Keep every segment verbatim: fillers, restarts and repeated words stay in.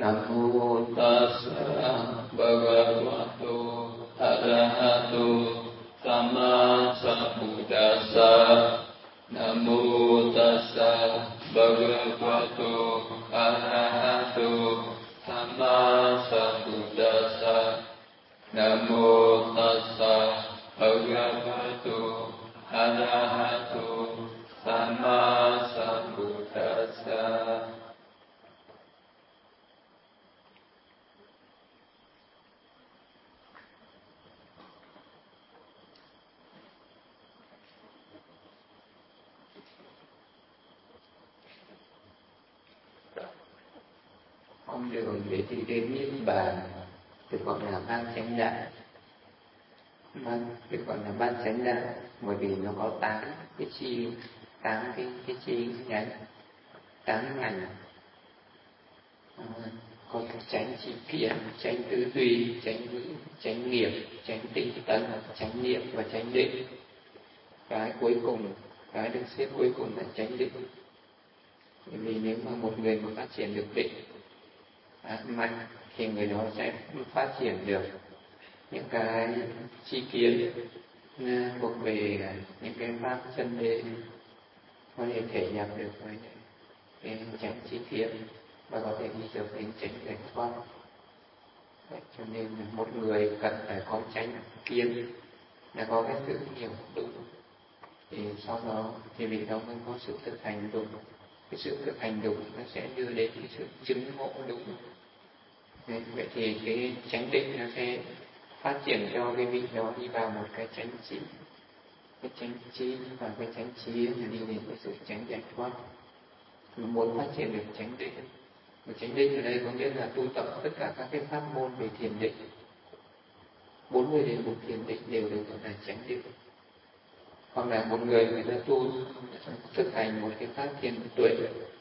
Nam mô tassa bhagavato arahato samma sambuddhassa. Nam mô tassa bhagavato arahato samma sambuddhassa. Nam mô tassa bhagavato arahato samma sambuddhassa. Con đường để đi đến niết bàn được gọi là ban chánh đạo. Ban được gọi là ban chánh đạo bởi vì nó có tám cái chi, tám cái cái chi nhánh, tám ngành. À, có chánh tri kiến, chánh tư duy, chánh ngữ, chánh nghiệp, chánh tinh tấn, chánh niệm và chánh định. Cái cuối cùng, cái được xếp cuối cùng là chánh định. Bởi vì nếu mà một người mà phát triển được định À, mạnh thì người đó sẽ phát triển được những cái tri kiến thuộc về những cái pháp chân đế, có thể thể nhập được với cái chánh tri kiến và có thể đi được đến chánh giải thoát. Cho nên một người cần phải có chánh kiến là có cái sự hiểu đúng, thì sau đó thì vì đó mới có sự thực hành đúng. Cái sự thực hành đúng nó sẽ đưa đến cái sự chứng ngộ đúng. Vậy thì cái chánh định nó sẽ phát triển cho cái vị đó đi vào một cái chánh trí. Cái chánh trí và cái chánh trí là đi đến cái sự chánh giải thoát. Mà muốn phát triển được chánh định, và chánh định ở đây có nghĩa là tu tập tất cả các cái pháp môn về thiền định. bốn mươi đến một thiền định đều được gọi là chánh định. Hoặc là một người người ta tu thực hành một cái pháp thiền tuệ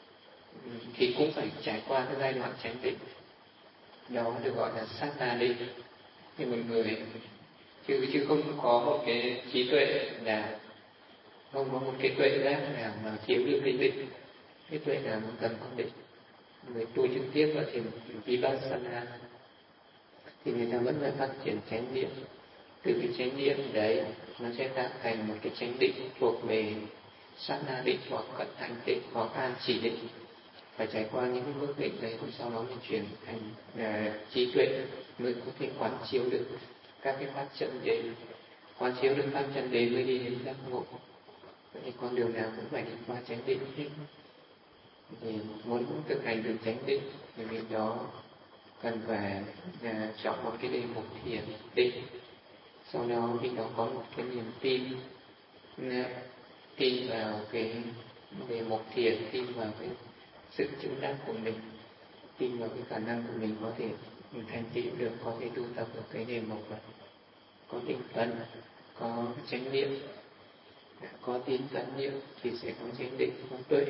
thì cũng phải trải qua cái giai đoạn chánh định. Đó được gọi là sát na định. Thì một người chứ chứ không có một cái trí tuệ nào, không có một cái tuệ giác nào mà thiếu được cái định. Cái tuệ nào mà cần có định. Người tu trực tiếp vào thiền vipassana thì người ta vẫn phải phát triển chánh niệm. Từ cái chánh niệm đấy nó sẽ tạo thành một cái chánh định thuộc về sát na định hoặc cận hành định hoặc an chỉ định. Phải trải qua những cái bước định đấy, sau đó mình chuyển thành uh, trí tuệ mới có thể quán chiếu được các cái pháp chân đế. Quán chiếu được pháp chân đế mới đi đến giác ngộ. Vậy thì con đường nào cũng phải đi qua chánh định hết. Thì muốn thực hành được chánh định thì mình đó cần phải uh, chọn một cái đề mục thiền định. Sau đó mình đó có một cái niềm tin, uh, tin vào cái đề mục thiền, tin vào cái sự chứng đắc của mình, tin vào cái khả năng của mình có thể thành tựu được, có thể tu tập được cái đề mục này. Có tinh tấn, có chánh niệm, có tín tấn niệm thì sẽ có chánh định, có tuệ.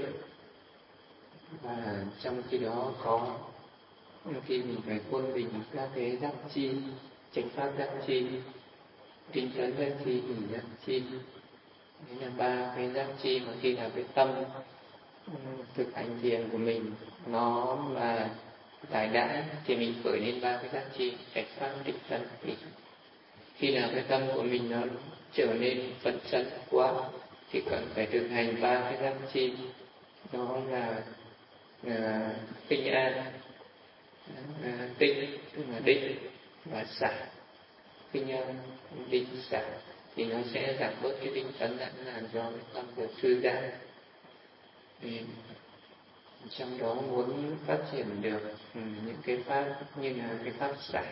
Và trong khi đó có khi mình phải quân bình các cái giác chi, chánh pháp giác chi, tinh tấn giác chi, hỷ giác chi. Đấy là ba cái giác chi mà khi nào cái tâm thực hành thiền của mình nó là giải đãi thì mình khởi lên ba cái giác chi chánh pháp định tấn. Khi nào cái tâm của mình nó trở nên phấn chấn quá thì cần phải thực hành ba cái giác chi, đó là uh, tinh an, uh, tinh tức là định và xả. Tinh an, định, xả thì nó sẽ giảm bớt cái tinh tấn lại, làm cho cái tâm được thư giãn. Thì trong đó muốn phát triển được ừ, những cái pháp như là cái pháp xả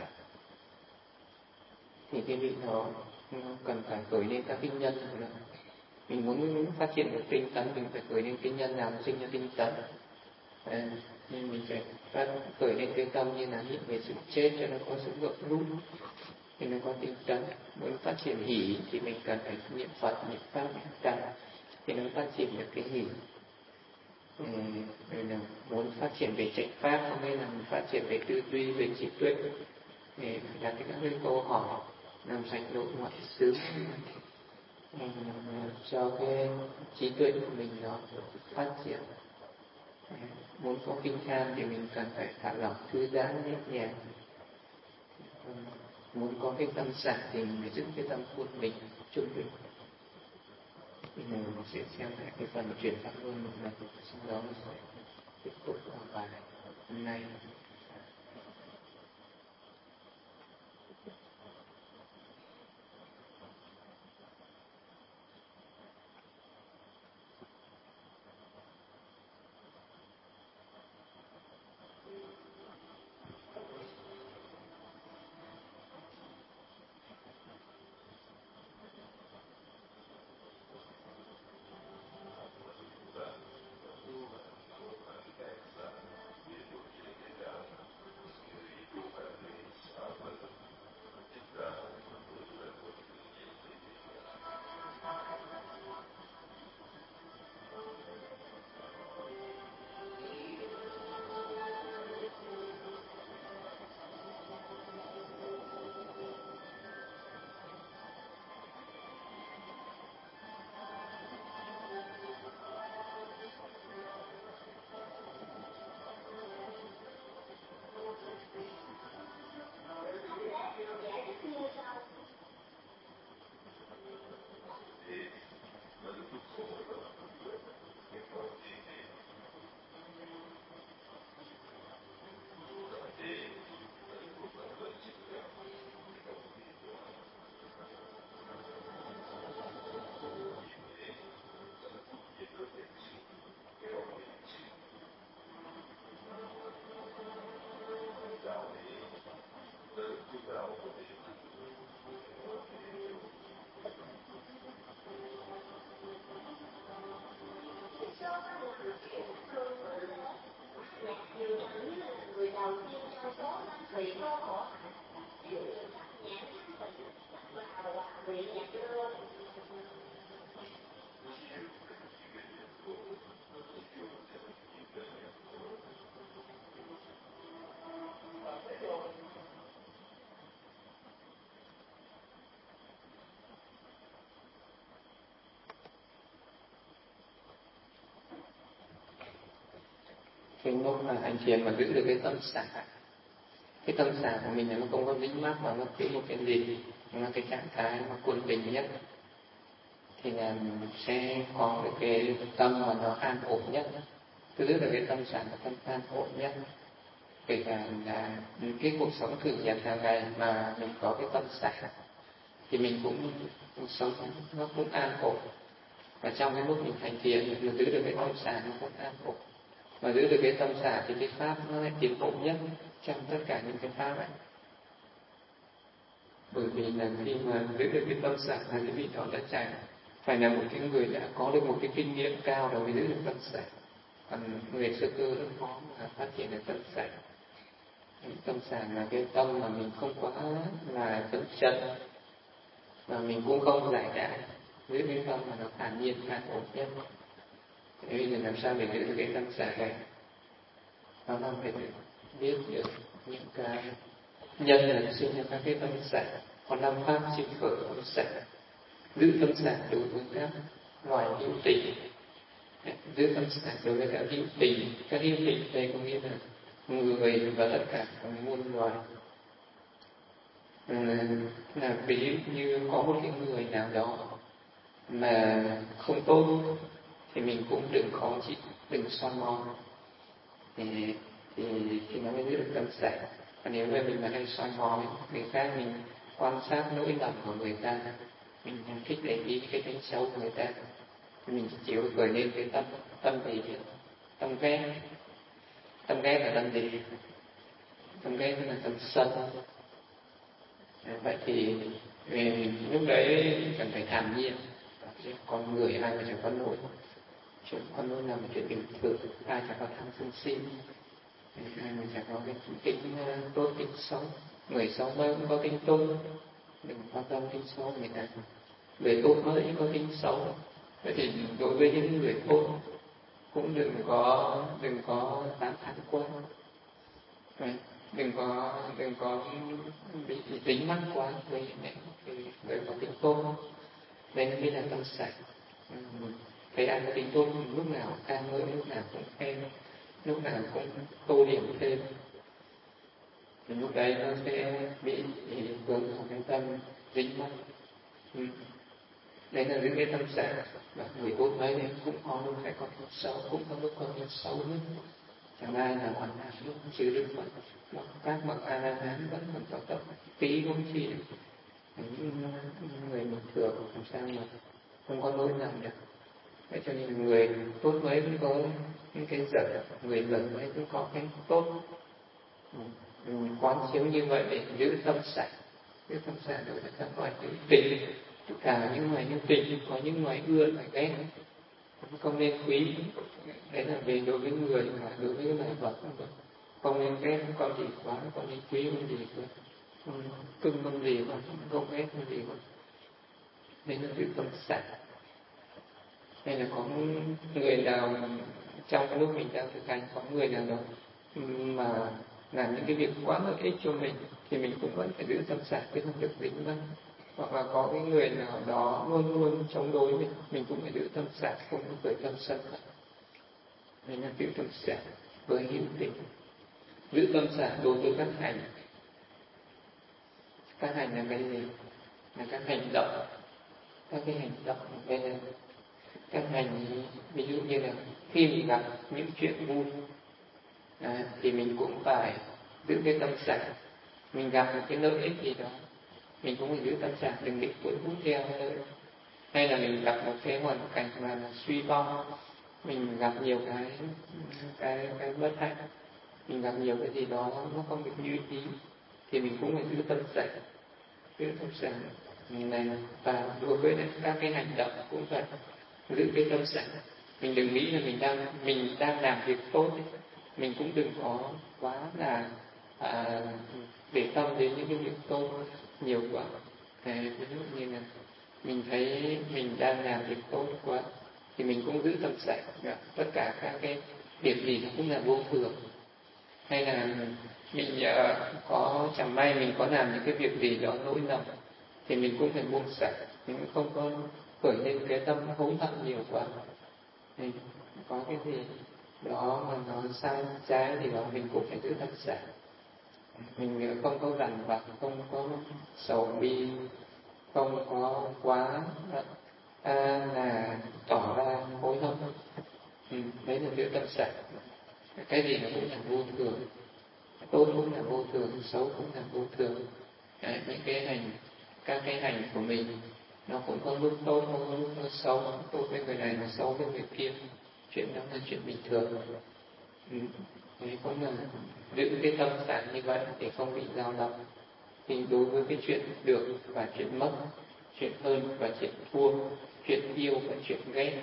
thì cái vị đó cần phải khởi lên các cái nhân của nó. Mình muốn phát triển được tinh tấn mình phải khởi lên cái nhân nào sinh ra tinh tấn. À, nên mình phải phát khởi lên cái tâm như là hiện về sự chết cho nó có sự gợn lúc thì nó có tinh tấn. Muốn phát triển hỷ thì mình cần phải niệm Phật, niệm pháp, niệm Tăng thì nó phát triển được cái hỷ. Ừ, là muốn phát triển về chánh pháp, có nghĩa là mình phát triển về tư duy, về trí tuệ, để đặt các cái câu hỏi làm sạch nội ngoại xứ, ừ, cho cái trí tuệ của mình nó phát triển. Muốn có kinh tham thì mình cần phải thả lỏng thư giãn nhẹ nhàng. Muốn có cái tâm sạch thì mình phải giữ cái tâm của mình trung bình. Thì mình sẽ xem lại cái phần chuyển pháp luân một lần, sau đó mình sẽ tiếp tục vào bài hôm nay. Cái lúc mà hành thiền mà giữ được cái tâm xả, cái tâm xả của mình là nó không có dính mắc vào bất cứ một cái gì, nó là cái trạng thái mà quân bình nhất, thì là mình sẽ có được cái tâm mà nó an ổn nhất. Cứ giữ được cái tâm xả là tâm an ổn nhất. Kể cả là cái cuộc sống thường nhật hàng ngày mà mình có cái tâm xả thì mình cũng cuộc sống nó cũng an ổn. Và trong cái lúc mình hành thiền mình giữ được cái tâm xả nó cũng an ổn. Mà giữ được cái tâm xả thì cái pháp nó lại tiến bộ nhất trong tất cả những cái pháp ấy. Bởi vì là khi mà giữ được cái tâm xả là cái vị đó đã trải, phải là một cái người đã có được một cái kinh nghiệm cao rồi mới giữ được tâm xả. Còn người sơ cơ rất khó mà phát triển được tâm xả. Tâm xả là cái tâm mà mình không quá là phấn chấn, mà mình cũng không giải đãi, giữ cái tâm mà nó thản nhiên an ổn nhất. Thế nên làm sao để giữ được cái tâm xả này? Nó là phải biết được những cái nhân là sinh ra các cái tâm xả, còn năm pháp sinh khởi tâm xả. Giữ tâm xả đối với các loài hữu tình, giữ tâm xả đối với các hữu tình. Các hữu tình đây có nghĩa là người và tất cả các muôn loài. Là ví dụ như có một cái người nào đó mà không tốt thì mình cũng đừng khó chịu, đừng soi mói, thì thì thì nó mới giữ được tâm xả. Còn nếu mà mình mà hay soi mói người khác, mình quan sát nỗi lầm của người ta, mình thích để ý cái tính xấu của người ta, thì mình chỉ chịu khởi lên cái tâm tâm gì vậy? Tâm ghét. Tâm ghét là tâm gì? Tâm ghét là tâm sân. Vậy thì về lúc đấy cần phải thản nhiên. Con người ai mà chẳng có lỗi, chuyện con lỗi là một chuyện bình thường, ai chẳng có tham sân si, ai mà chẳng có cái tính tốt tính xấu. Người xấu mới cũng có tính tốt, đừng quan tâm tính xấu của người ta. Người tốt mới có tính xấu. Vậy thì đối với những người tốt cũng đừng có đừng có tán thán quá, đừng có đừng có bị dính mắc quá với người có tính tốt. Đây mới là tâm sạch. Thấy ai có tính tốt lúc nào ca ngợi, lúc nào cũng khen, lúc nào cũng tô điểm thêm, thì lúc đấy nó sẽ bị vướng vào cái tâm dính mắc. Ừ. Đấy là những cái tâm trạng. Và người tốt mấy đấy cũng có lúc phải có lúc xấu, cũng có lúc có lúc xấu hơn. Chẳng ai là hoàn hảo lúc chứ Đức Phật. Các bậc A La Hán vẫn còn có tập tí cũng chỉ những người bình thường làm sao mà không có lỗi lầm được. Vậy cho nên người tốt mấy cũng có những cái dở, người dở mấy cũng có cái tốt. Mình quán chiếu như vậy để giữ tâm sạch, giữ tâm sạch đối với các loài hữu tình, tất cả những loài hữu tình, có những loài ưa loài ghét, không nên quý. Đấy là về đối với người, mà đối với loài vật không nên ghét con gì quá, không nên quý con gì quá, không cưng con gì quá, không ghét con gì quá. Đấy là giữ tâm sạch. Hay là có người nào trong lúc mình đang thực hành, có người nào đó mà làm những cái việc quá lợi ích cho mình thì mình cũng vẫn phải giữ tâm sạch chứ không được dính mắc. Hoặc là có cái người nào đó luôn luôn chống đối mình, mình cũng phải giữ tâm sạch, không có khởi tâm sân hận. Đây là giữ tâm sạch với hữu tình. Giữ tâm sạch đối với các hành. Các hành là cái gì? Là các hành động. Các cái hành động đây là các hành, ví dụ như là khi mình gặp những chuyện vui à, thì mình cũng phải giữ cái tâm sạch. Mình gặp một cái lợi ích gì đó, mình cũng phải giữ tâm sạch, đừng bị cuốn hút theo lợi. Hay là mình gặp một cái hoàn cảnh mà là suy vong, mình gặp nhiều cái cái cái bất hạnh, mình gặp nhiều cái gì đó nó không được như ý, thì mình cũng phải giữ tâm sạch, giữ tâm sạch này. Và đối với các cái hành động cũng phải giữ cái tâm sạch. Mình đừng nghĩ là mình đang mình đang làm việc tốt ấy. Mình cũng đừng có quá là à, để tâm đến những cái việc tốt nhiều quá. À, ví dụ như là mình thấy mình đang làm việc tốt quá thì mình cũng giữ tâm sạch. Tất cả các cái việc gì nó cũng là vô thường. Hay là mình uh, có chẳng may mình có làm những cái việc gì đó lỗi lầm thì mình cũng phải buông xả, mình cũng không có khởi lên cái tâm hối hận nhiều quá. Thì có cái gì đó mà nó sai trái thì đó mình cũng phải giữ tâm xả. Mình không có dằn vặt, không có sầu bi, không có quá à, là tỏ ra hối hận. Ừ, đấy là giữ tâm xả. Cái gì nó cũng là vô thường, tốt cũng là vô thường, xấu cũng là vô thường. Đấy, những cái hành, các cái hành của mình nó cũng có lúc tốt, có lúc nó xấu, tốt với người này, nó xấu với người kia. Chuyện đó là chuyện bình thường. Ừ. Đấy cũng là giữ cái tâm trạng như vậy để không bị dao động. Thì đối với cái chuyện được và chuyện mất, chuyện hơn và chuyện thua, chuyện yêu và chuyện ghét,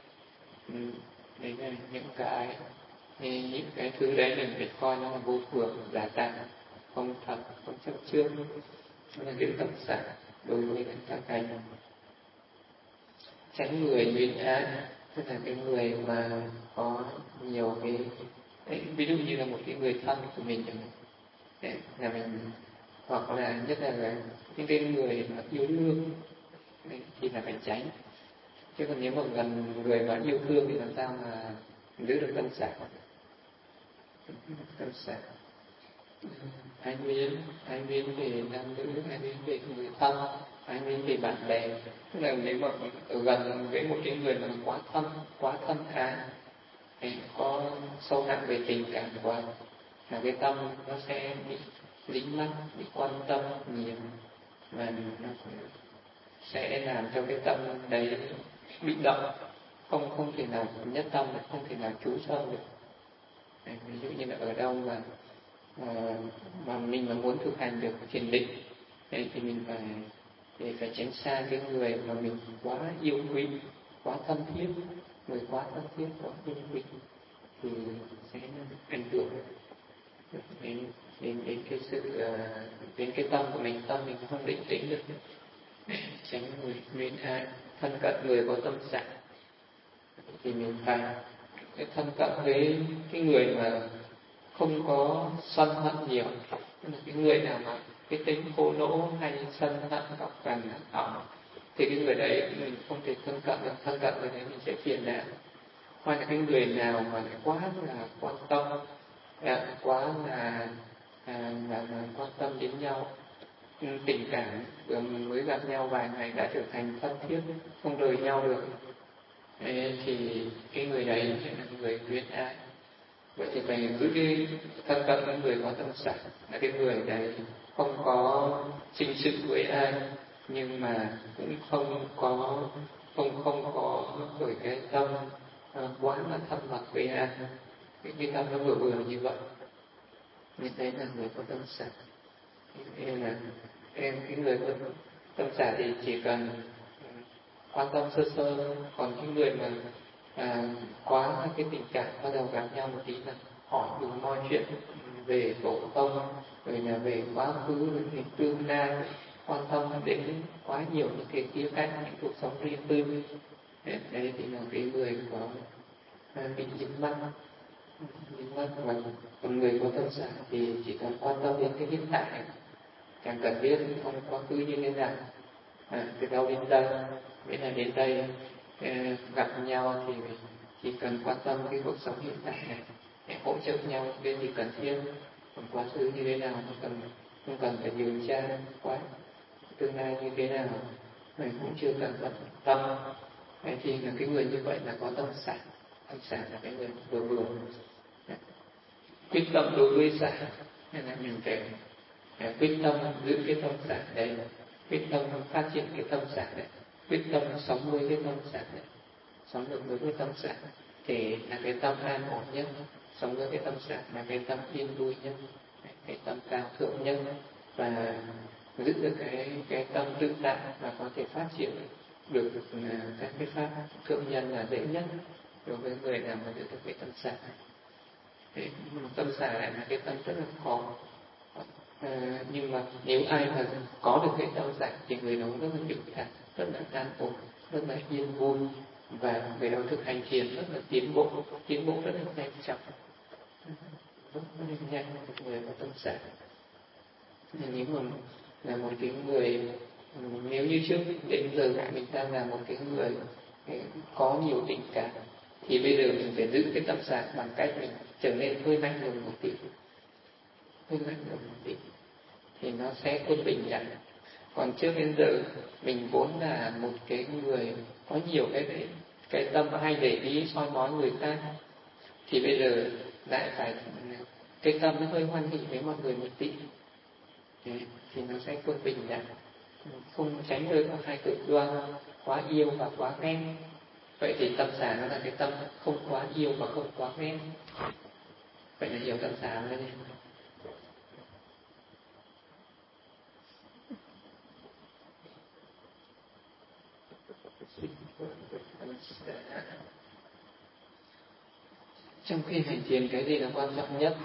ừ. Đấy là những cái thì những cái thứ đấy mình phải coi nó là vô thường, giả tạm, không thật, không chấp trước. Nó là giữ tâm xả đối với các hành. Tránh người luyện ác, tức là cái người mà có nhiều cái đấy, ví dụ như là một cái người thân của mình đấy, là mình, hoặc là nhất là những cái người mà yêu thương đấy, thì là phải tránh. Chứ còn nếu mà gần người mà yêu thương thì làm sao mà giữ được tâm xả. Tâm xả anh biến, anh biến về nam nữ, anh biến về người thân, anh biến về bạn bè. Tức là nếu mà ở gần với một cái người mà quá thân, quá thân ái, thì có sâu nặng về tình cảm quá, là cái tâm nó sẽ bị dính mắc, bị quan tâm nhiều, và nó sẽ làm cho cái tâm đấy bị động, không không thể nào nhất tâm được, không thể nào chú tâm được. Đấy, ví dụ như là ở đâu mà À, mà mình mà muốn thực hành được thiền định thì mình phải để phải tránh xa cái người mà mình quá yêu quý, quá thân thiết. Người quá thân thiết, quá yêu quý thì sẽ ảnh hưởng đến đến đến cái sự đến cái tâm của mình, tâm mình không định tĩnh được. Tránh người luyện ác, thân cận người có tâm trạng thì mình phải thân cận với cái người mà không có sân hận nhiều. Tức là cái người nào mà cái tính khổ lỗ hay sân hận gặp càng hỏng thì cái người đấy mình không thể thân cận được. Thân cận người đấy mình sẽ phiền não. Hoặc là cái người nào mà lại quá là quan tâm, quá là, à, là, là quan tâm đến nhau, tình cảm vừa mới gặp nhau vài ngày đã trở thành thân thiết, không rời nhau được, thì cái người đấy là người luyến ái. Vậy thì phải giữ cái thân cận với người có tâm xả, là cái người đấy không có sinh sự với ai, nhưng mà cũng không có không không có khởi cái tâm uh, quá là thân mật với ai, cái, cái tâm nó vừa vừa như vậy. Như thế là người có tâm xả. Nên là em cái người có tâm xả thì chỉ cần quan tâm sơ sơ, còn cái người mà à, quá cái tình cảm bắt đầu gặp nhau một tí là hỏi đủ mọi chuyện về tổ tông, rồi là về quá khứ, về tương lai, quan tâm đến quá nhiều những cái khía cạnh những cuộc sống riêng tư. Đấy thì là cái người có bị dính mắc, dính mắc. Và còn người có tâm xả thì chỉ cần quan tâm đến cái hiện tại, chẳng cần biết không quá khứ như thế nào, à, từ đâu đến đây, nghĩa là đến đây à, gặp nhau thì chỉ cần quan tâm cái cuộc sống hiện tại này, để hỗ trợ nhau cái gì cần thiết. Còn quá khứ như thế nào không cần không cần phải điều tra quá, tương lai như thế nào mình cũng chưa cần quan tâm. Thế thì là cái người như vậy là có tâm xả. Tâm xả là cái người vừa vừa quyết tâm đối với xả, nên là mình phải quyết tâm giữ cái tâm xả đấy, quyết tâm phát triển cái tâm xả đấy, quyết tâm sống với cái tâm xả đấy, sống được với cái tâm xả thì là cái tâm an ổn nhất, sống với cái tâm xả là cái tâm yên vui nhất, cái tâm cao thượng nhất, và giữ được cái cái tâm tự tại và có thể phát triển được các cái pháp thượng nhân là dễ nhất đối với người nào mà giữ được cái tâm xả. Thế, tâm xả lại là cái tâm rất là khó. À, nhưng mà nếu ai mà có được cái tâm xả thì người đó rất là bình thản, rất là an ổn, rất là yên vui, và người đó thực hành thiền rất là tiến bộ, tiến bộ rất là nhanh chóng, rất là nhanh. Một người có tâm xả, nếu mà là một cái người, nếu như trước đến giờ mình ta là một cái người có nhiều tình cảm, thì bây giờ mình phải giữ cái tâm xả bằng cách mình trở nên hơi lạnh lùng một tí, hơi lạnh lùng một tí, thì nó sẽ quân bình lại. Còn trước đến giờ mình vốn là một cái người có nhiều cái cái, cái tâm hay để ý soi mói người khác, thì bây giờ lại phải cái tâm nó hơi hoan hỷ với mọi người một tí, thì, thì nó sẽ quân bình lại, không tránh rơi vào hai cực đoan quá yêu và quá ghen. Vậy thì tâm xả nó là cái tâm không quá yêu và không quá ghen. Vậy là hiểu tâm xả rồi nhé. Trong khi hành thiền cái gì là quan trọng nhất?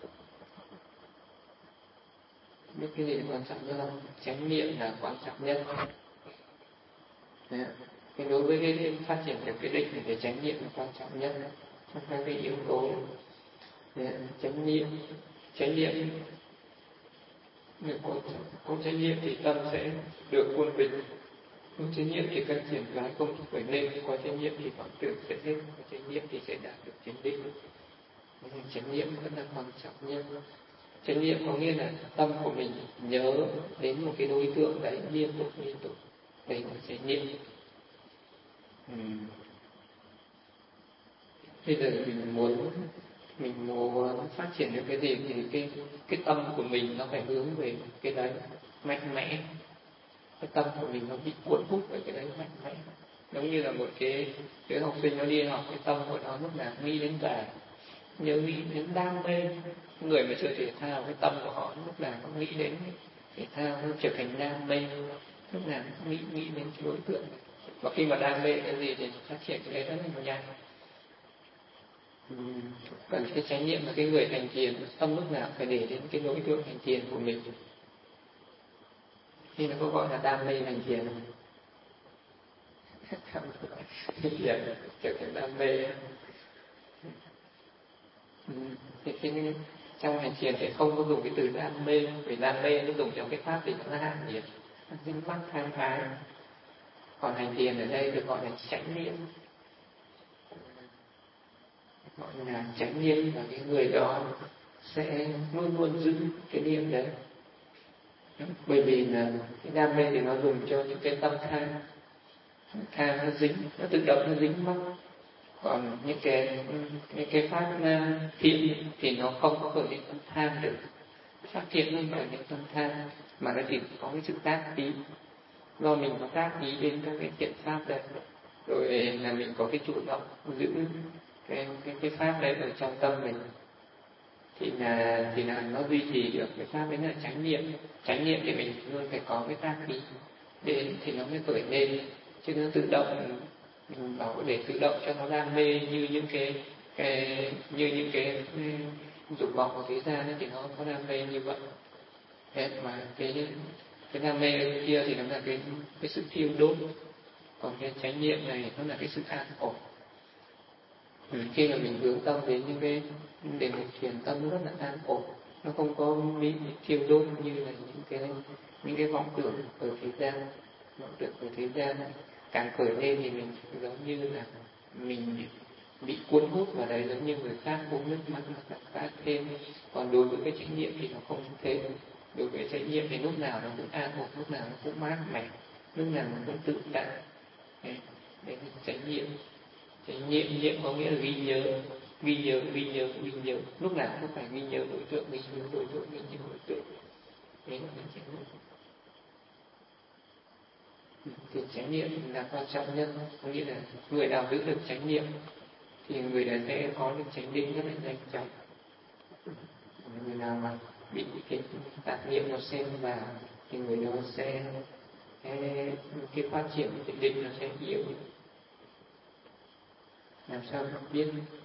Biết cái gì là quan trọng nhất không? Chánh niệm là quan trọng nhất. Đấy. Thì đối với cái phát triển được cái định thì cái chánh niệm là quan trọng nhất trong các cái yếu tố. Đấy. Chánh niệm, chánh niệm nếu có, có chánh niệm thì tâm sẽ được quân bình. Có chánh niệm thì cần triển khai không phải nên, có chánh niệm thì vọng tưởng sẽ hết, có chánh niệm thì sẽ đạt được chánh định. Nên chánh niệm vẫn là quan trọng nhất. Chánh niệm có nghĩa là tâm của mình nhớ đến một cái đối tượng đấy liên tục liên tục, đấy là chánh niệm. Uhm. Bây giờ mình muốn mình muốn phát triển được cái gì thì cái cái tâm của mình nó phải hướng về cái đấy mạnh mẽ. Cái tâm của mình nó bị cuốn hút với cái đấy mạnh mẽ, giống như là một cái cái học sinh nó đi học, cái tâm của nó lúc nào nghĩ đến bài, nhớ nghĩ đến đam mê. Người mà chơi thể thao, cái tâm của họ lúc nào cũng nghĩ đến thể thao, nó trở thành đam mê, lúc nào cũng nghĩ nghĩ đến cái đối tượng. Và khi mà đam mê cái gì thì phát triển cái đấy rất là nhanh. Còn cái chánh niệm là cái người hành thiền, tâm lúc nào phải để đến cái đối tượng hành thiền của mình. Thì nó có gọi là đam mê hành thiền không? Hành thiền trở thành đam mê. Thì cái, trong hành thiền thì không có dùng cái từ đam mê, vì đam mê nó dùng trong cái pháp thì nó hạ nhiệt, nó dính mắc tham ái. Còn hành thiền ở đây được gọi là chánh niệm. gọi là chánh niệm, và cái người đó sẽ luôn luôn giữ cái niệm đấy. Bởi vì là cái đam mê thì nó dùng cho những cái tâm tham, tham nó dính, nó tự động nó dính mắc. Còn những cái những cái pháp thiện thì nó không có khởi lên tâm tham được. Pháp thiện không khởi lên tâm tham, mà nó chỉ có cái sự tác ý. Do mình có tác ý đến các cái thiện pháp đấy, rồi là mình có cái chủ động giữ cái cái cái pháp đấy ở trong tâm mình, thì là thì là nó duy trì được cái pháp đấy là chánh niệm. Chánh niệm thì mình luôn phải có cái tác ý đến thì nó mới khởi lên, chứ nó tự động mình bảo để tự động cho nó đam mê như những cái cái như những cái dục vọng của thế gian ấy, thì nó không có đam mê như vậy. Thế mà cái cái đam mê kia thì nó là cái cái sự thiêu đốt, còn cái chánh niệm này nó là cái sự an ổn. Ừ, khi mà mình hướng tâm đến những cái để một thiền tâm rất là an ổn, nó không có bị thiêu đốt như là những cái những cái vọng tưởng ở thế gian. Vọng tưởng ở thế gian càng khởi lên thì mình giống như là mình bị cuốn hút vào đấy, giống như người khác uống nước mắt mà càng phát thêm. Còn đối với cái chánh niệm thì nó không thế. Đối với chánh niệm thì lúc nào nó cũng an ổn, lúc nào nó cũng mát mẻ, lúc nào nó cũng tự tại. Đấy là chánh niệm. Chánh niệm, niệm có nghĩa là ghi nhớ, ghi nhớ, ghi nhớ, ghi nhớ. Lúc nào cũng phải ghi nhớ đối tượng, ghi nhớ đối tượng, ghi nhớ đối tượng. Đấy là chánh niệm. Thì chánh niệm là quan trọng nhất, có nghĩa là người nào giữ được chánh niệm thì người đó sẽ có được chánh định rất là nhanh chóng. Người nào mà bị cái tạp niệm nó xen vào thì người đó sẽ cái, cái phát triển của định nó sẽ yếu. Làm sao biết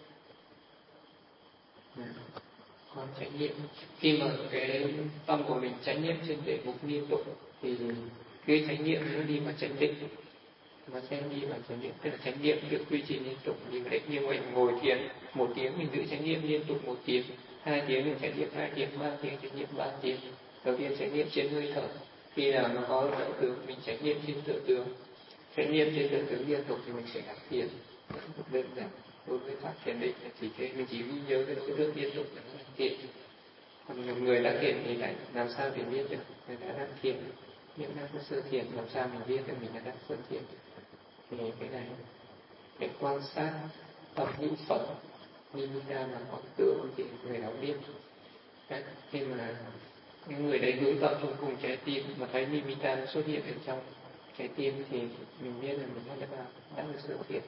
còn chánh niệm, khi mà cái tâm của mình chánh niệm trên đề mục liên tục thì cái chánh niệm nó đi vào chánh định, nó sẽ đi vào chánh niệm, tức là chánh niệm được duy trì liên tục. Như vậy, như mình ngồi thiền một tiếng mình giữ chánh niệm liên tục một tiếng, hai tiếng mình chánh niệm hai tiếng, ba tiếng chánh niệm ba tiếng. Đầu tiên chánh niệm trên hơi thở, khi nào nó có trợ tướng mình chánh niệm trên trợ tướng, chánh niệm trên trợ tướng liên tục thì mình sẽ học thiền. Đơn giản đối với pháp thiền định là chỉ thế, mình chỉ ghi nhớ cái đối tượng liên tục là nó là thiền. Còn một người đã thiền thì lại làm sao để biết được người đã đang thiền, những đang có sơ thiền, làm sao mình biết được mình đã đang sơ thiền. Thì cái này cái quan sát tâm hữu phật nimitta mà có tượng thì người đó biết. Đấy, khi mà những người đấy hướng tâm trong cùng trái tim mà thấy nimitta nó xuất hiện ở trong trái tim thì mình biết là mình đã đang đang được sơ thiền.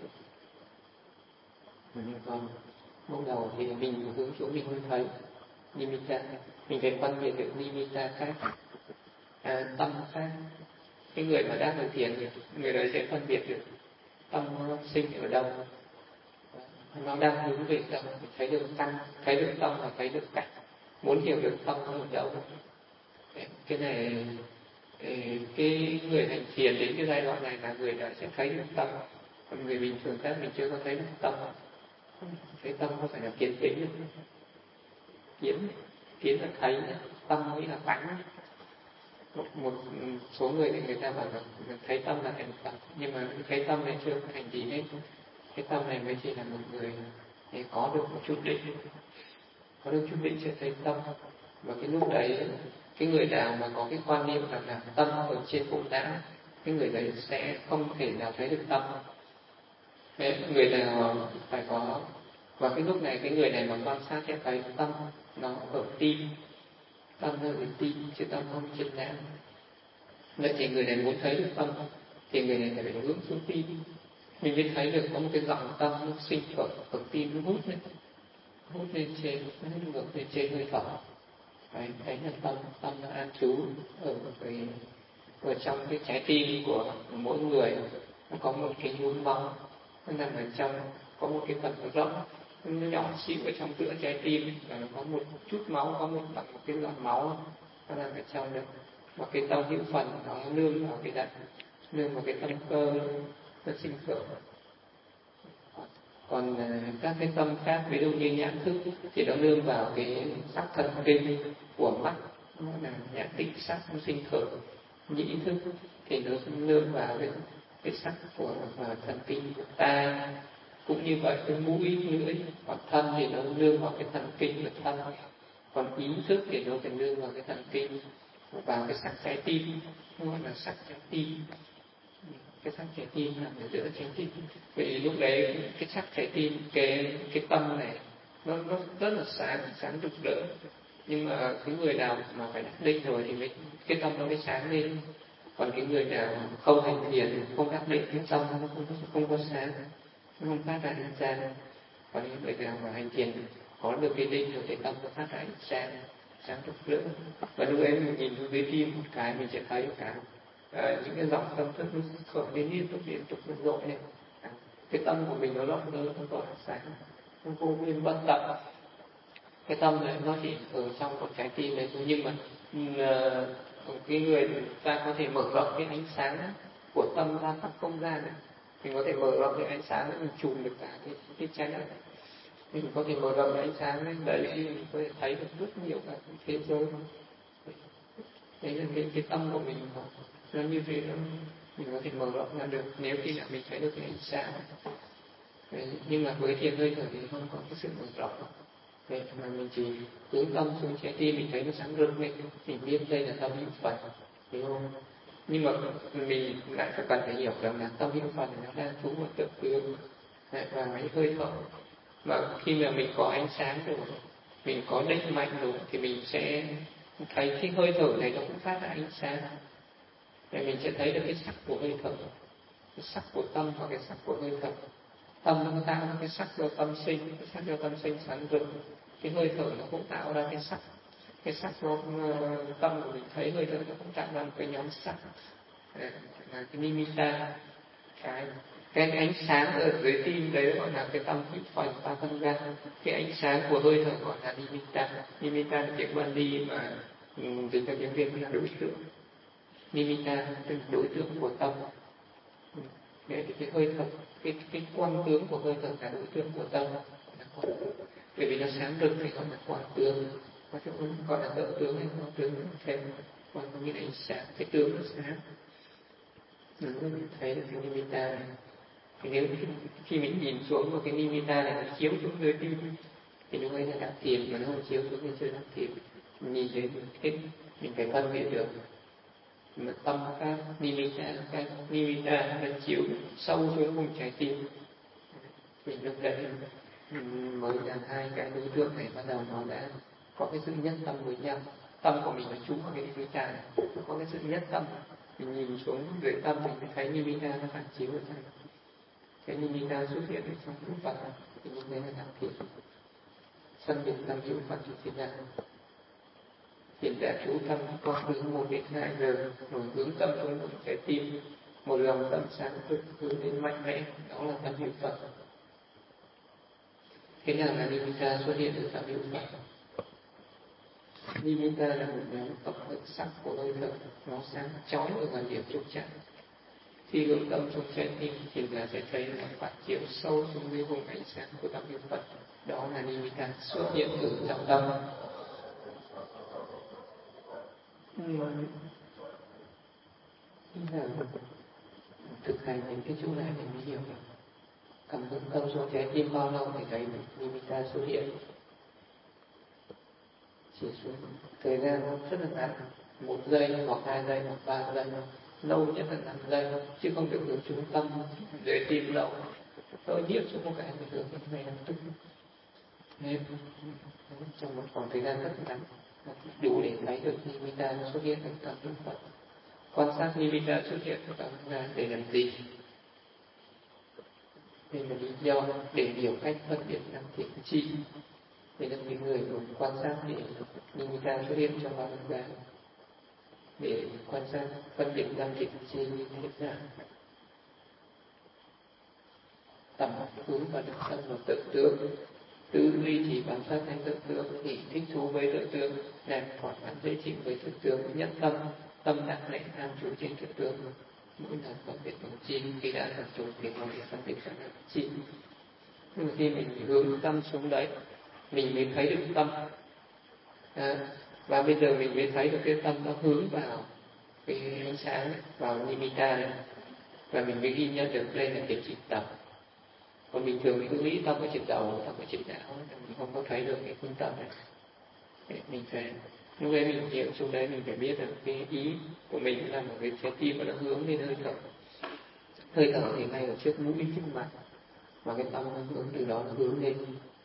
Nhưng còn lúc đầu thì mình hướng xuống mình không thấy nimitta, mình phải phân biệt được nimitta khác, à, tâm khác. Cái người mà đang được thiền thì người đấy sẽ phân biệt được tâm nó sinh ở đâu, nó đang hướng về đâu, mình thấy được tâm, thấy được tâm và thấy được cảnh. Muốn hiểu được tâm nó ở đâu, cái này cái người hành thiền đến cái giai đoạn này là người đã sẽ thấy được tâm. Còn người bình thường khác mình chưa có thấy được tâm. Thấy tâm không phải là kiến tính được. Kiến, kiến là thấy, tâm mới là tánh. Một, một số người thì người ta bảo là thấy tâm là hành tâm, nhưng mà thấy tâm này chưa có hành gì hết. Cái tâm này mới chỉ là một người để có được một chút định, có được chút định sẽ thấy tâm. Và cái lúc đấy cái người nào mà có cái quan niệm rằng là tâm ở trên bộ não, cái người đấy sẽ không thể nào thấy được tâm. Đấy, người nào phải có, và cái lúc này cái người này mà quan sát sẽ thấy tâm nó ở tim, tâm nó ở tim chứ tâm không trên não. Vậy thì người này muốn thấy được tâm thì người này phải hướng xuống tim, mình mới thấy được có một cái dòng tâm nó sinh khởi ở tim, nó hút lên, hút lên trên, nó ngược lên trên hơi thở. Đấy, đấy là tâm, tâm nó an trú ở cái ở trong cái trái tim của mỗi người. Nó có một cái nhún máu, nó nằm ở trong, có một cái phần nó rỗng, nó nhỏ xíu ở trong giữa trái tim, và nó có một chút máu, có một bằng một cái giọt máu nó nằm ở trong đó. Và cái tâm hữu phần nó nương vào cái đặt, nương vào cái tâm cơ nó sinh khởi. Còn các cái tâm khác, ví dụ như nhãn thức thì nó nương vào cái sắc thần kinh của mắt, nó là nhãn tịnh sắc nó sinh khởi. Nhĩ thức thì nó nương vào cái, cái sắc của thần kinh của tai, cũng như vậy, cái mũi, lưỡi, còn thân thì nó nương vào cái thần kinh của thân, còn ý thức thì nó phải nương vào cái thần kinh, vào cái sắc trái tim, nó gọi là sắc trái tim. Cái sắc trái tim nằm ở giữa trái tim. Vậy lúc đấy cái sắc trái tim, cái cái tâm này nó nó rất là sáng, sáng rực rỡ. Nhưng mà cái người nào mà phải đắc định rồi thì mới, cái tâm nó mới sáng lên. Còn cái người nào không hành thiền, không đắc định, cái tâm nó không không có sáng, nó không phát ra ánh sáng. Còn những người nào mà hành thiền có được cái định rồi thì tâm nó phát ra ánh sáng, sáng rực rỡ. Và lúc ấy mình nhìn xuống dưới tim một cái, mình sẽ thấy cả à, những cái dòng tâm thức nó khởi lên liên tục liên tục liên dội này. À, cái tâm của mình nó rộng lớn, nó tỏa sáng, nó vô biên bất tận. Cái tâm này nó chỉ ở trong một trái tim này thôi, nhưng mà uh, cái người ta có thể mở rộng cái ánh sáng của tâm ra khắp không gian này. Mình có thể mở rộng cái ánh sáng để mình chùm được cả cái, cái trái đất này. Mình có thể mở rộng cái ánh sáng lên đấy, mình có thể thấy được rất nhiều cả thế giới. Đấy là cái, cái tâm của mình nó như thế, nó, mình có thể mở rộng ra được nếu khi nào mình thấy được cái ánh sáng. Đấy, nhưng mà với thiền hơi thở thì không có cái sự mở rộng. Đấy, mà mình chỉ hướng tâm xuống trái tim, mình thấy nó sáng rực lên, mình biết đây là tâm hữu Phật, hiểu không? Nhưng mà mình lại phải cần phải hiểu rằng là tâm hữu Phật nó đang trú vào tự tướng và mấy hơi thở. Mà khi mà mình có ánh sáng rồi, mình có định mạnh rồi thì mình sẽ thấy cái hơi thở này nó cũng phát ra ánh sáng. Thì mình sẽ thấy được cái sắc của hơi thở, cái sắc của tâm và cái sắc của hơi thở. Tâm nó tạo ra cái sắc do tâm sinh, cái sắc do tâm sinh sáng rực. Cái hơi thở nó cũng tạo ra cái sắc, cái sắc do uh, tâm của mình thấy hơi thở nó cũng tạo ra một cái nhóm sắc, là cái nimitta. Cái cái ánh sáng ở dưới tim đấy gọi là cái tâm hít phần ba phân gan. Cái ánh sáng của hơi thở gọi là nimitta. Nimitta là tiếng Bali mà um, dịch ra tiếng Việt là đối tượng. Nimitta tức là đối tượng của tâm. Để cái hơi thở, cái cái quang tướng của hơi thở là đối tượng của tâm. Bởi vì nó sáng rực thì gọi là quang tướng, có chỗ gọi là tự tướng hay quang tướng thêm quang có nghĩa là ánh sáng, cái tướng nó sáng. Mình thấy được cái nimitta này. Thì nếu khi mình nhìn xuống vào cái nimitta này nó chiếu xuống dưới tim thì lúc ấy là đắc thiền, mà nó không chiếu xuống thì chưa đắc thiền. Mình nhìn thấy hết, mình phải phân biệt được mà tâm khác, nimitta khác. Nimitta là chiếu sâu xuống vùng trái tim. Mình lúc đấy mới là hai cái đối tượng này bắt đầu nó đã có cái sự nhất tâm với nhau. Tâm của mình là trú vào cái nimitta này, nó có cái sự nhất tâm. Mình nhìn xuống dưới tâm mình mới thấy nimitta nó phản chiếu ở trong cái nimitta xuất hiện ở trong hữu Phật, thì như thế là đắc thiền. Phân biệt tâm hữu Phật thì thế nào? Hiện tại chú tâm có hướng một đến hai giờ, rồi hướng tâm xuống một trái tim, một lòng tâm sáng rực hướng đến mạnh mẽ, đó là tâm hữu Phật. Thế nào là nimitta xuất hiện ở tâm hữu Phật? Nimitta là một nhóm tổng hợp sắc của hơi thở, nó sáng chói ở gần điểm trục chạm. Khi hướng tâm xuống trái tim thì là sẽ thấy nó phản chiếu sâu xuống dưới vùng ánh sáng của tâm hữu Phật, đó là nimitta xuất hiện ở trong tâm. Là thực hành đến cái chỗ này thì mới hiểu được. Cầm hướng tâm xuống trái tim bao lâu thì thấy nimitta xuất hiện. Chỉ xuống thời gian rất là ngắn, một giây hoặc hai giây hoặc ba giây, lâu nhất là năm giây, chứ không được hướng trung tâm dưới tim lâu. Tôi nhiếp xuống một cái mình hướng cái này làm tức. Nên trong một khoảng thời gian rất ngắn đủ để thấy được nimitta nó xuất hiện ở tâm hữu Phật. Quan sát nimitta xuất hiện ở tâm ra để làm gì? Đây là lý do để hiểu cách phân biệt năm thiện chi. Đây là những người cùng quan sát để nimitta xuất hiện trong ba phân ra, để quan sát phân biệt năm thiện chi như thế nào. Tầm hướng và được tâm vào tự tướng, tự duy trì bám sát thành tự tướng thì thích thú với tự tướng, làm thỏa mãn dễ chịu với tự tướng, nhất tâm tâm đắc lệ tham trú trên tự tướng. Mỗi lần phân biệt bằng chi, khi đã tập trung thì có thể phân biệt ra được chi. Nhưng khi mình hướng tâm xuống đấy, mình mới thấy được tâm. À, và bây giờ mình mới thấy được cái tâm nó hướng vào cái ánh sáng, vào nimitta này, và mình mới ghi nhận được đây là cáiจิตtập. Còn bình thường mình cứ nghĩ tâm ở trên đầu, tâm ở trên não, mình không có thấy được cái phương tâm này. Để mình phải lúc đấy mình hiểu xuống đấy mình phải biết được cái ý của mình là một cái trái tim mà nó hướng lên hơi thở. Hơi thở thì ngay ở trước mũi trước mặt, và cái tâm nó hướng từ đó nó hướng lên,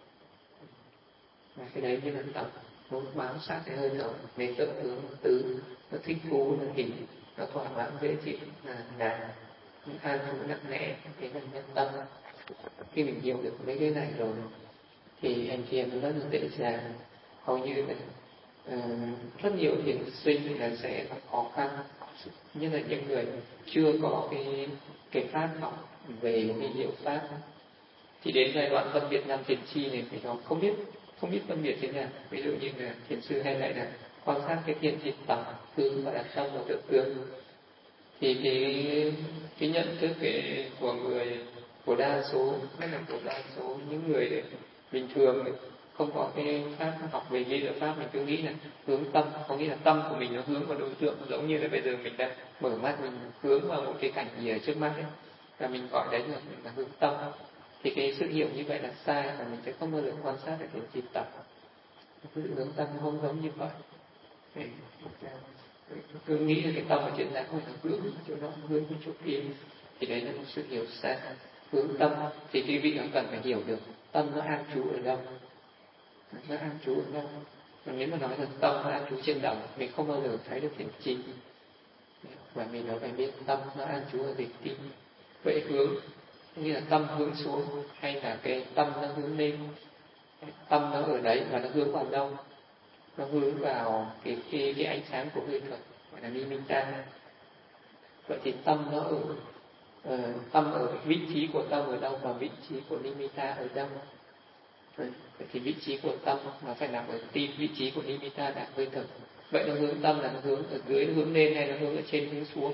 và cái đấy mới là tâm. Muốn bám sát cái hơi thở nên tự hướng từ nó thích thú, nó hình, nó thỏa mãn dễ chịu là là an vui nặng nề, cái là nhân tâm. Khi mình hiểu được mấy cái này rồi thì hành thiền nó rất là dễ dàng. Hầu như là uh, rất nhiều thiền sinh là sẽ gặp khó khăn, nhất là những người chưa có cái cái pháp học về cái diệu pháp, thì đến giai đoạn phân biệt năm thiền chi này thì nó không biết không biết phân biệt thế nào. Ví dụ như là thiền sư hay lại là quan sát cái thiềnจิตtập cứ và đặt tâm vào tự tướng, thì cái cái nhận thức cái của người của đa số, nhất là của đa số những người bình thường không có cái pháp học về ghi đạo pháp, mình cứ nghĩ là hướng tâm, có nghĩa là tâm của mình nó hướng vào đối tượng, giống như là bây giờ mình đang mở mắt mình hướng vào một cái cảnh gì ở trước mắt ấy, và mình gọi đấy là, là hướng tâm. Thì cái sự hiểu như vậy là sai, và mình sẽ không bao giờ quan sát được cáiจิตtập. Cái hướng tâm không giống như vậy. Để, cứ nghĩ là cái tâm ở trên não này nó hướng chỗ đó, hướng cái chỗ kia, thì đấy là một sự hiểu sai. Hướng tâm thì quý vị cần phải hiểu được tâm nó an trú ở đâu, nó an trú ở đâu. Còn nếu mà nói là tâm nó an trú trên đầu, mình không bao giờ thấy được thiền chi, và mình nó phải biết tâm nó an trú ở đỉnh tim. Vậy hướng như là tâm hướng xuống hay là cái tâm nó hướng lên, tâm nó ở đấy và nó hướng vào đâu? Nó hướng vào cái cái, cái ánh sáng của hơi thở, gọi là nimitta. Vậy thì tâm nó ở uh, tâm ở vị trí của tâm ở đâu, và vị trí của nimitta ở đâu? Vậy thì vị trí của tâm nó phải nằm ở tim, vị trí của nimitta là hơi thở. Vậy nó hướng tâm là nó hướng ở dưới, nó hướng lên hay nó hướng ở trên hướng xuống?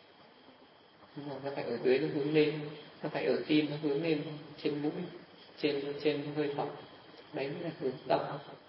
Nó phải ở dưới, nó hướng lên, nó phải ở tim, nó hướng lên trên mũi, trên trên hơi thở. Đấy mới là hướng tâm.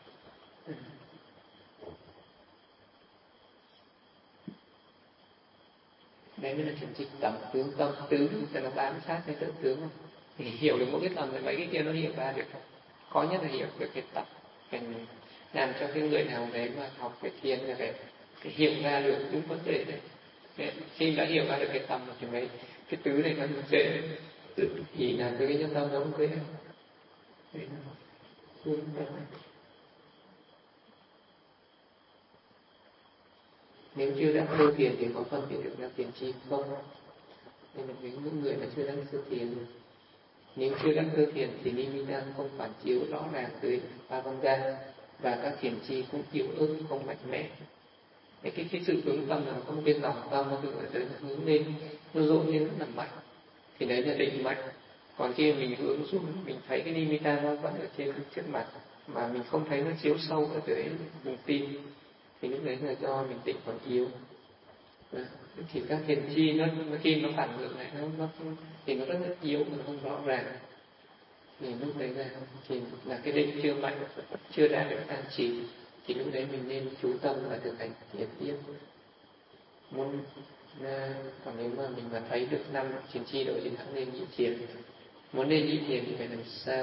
Đấy mới là thiền trì tầm tướng tâm tứ, thì nó bám sát cái tự tướng không? Thì hiểu được mỗi cái tầm thì mấy cái kia nó hiện ra được không? Khó nhất là hiểu được cái tập. Mình làm cho cái người nào đấy mà học cái thiền là phải, phải hiểu ra được đúng vấn đề đấy. Khi đã hiểu ra được cái tâm thì mấy cái tứ này nó dễ tự chỉ làm với cái nhân tâm nó không dễ. Nếu chưa đắc sơ thiền thì có phân biệt được là thiền chi không? Nên là những người mà chưa đắc sơ thiền, nếu chưa đắc sơ thiền thì nimitta không phản chiếu rõ ràng tới Pavanga, và các thiền chi cũng yếu ớt không mạnh mẽ. Cái cái, cái sự hướng tâm là không biết lòng tâm nó hướng ở tới nó hướng lên, nó dội lên rất là mạnh, thì đấy là định mạnh. Còn khi mình hướng xuống, mình thấy cái nimitta nó vẫn ở trên trước mặt, mà mình không thấy nó chiếu sâu ở tới vùng tim, thì lúc đấy là do mình định còn yếu. Thì các thiền chi nó khi nó phản ngược lại nó, nó thì nó rất rất yếu, nó không rõ ràng, thì lúc đấy là thì là cái định chưa mạnh, chưa đạt được an trì, thì lúc đấy mình nên chú tâm và thực hành thiền tiếp. Muốn còn nếu mà mình mà thấy được năm thiền chi rồi thì hãng nên nhị thiền. Muốn nên nhị thiền thì phải làm sao?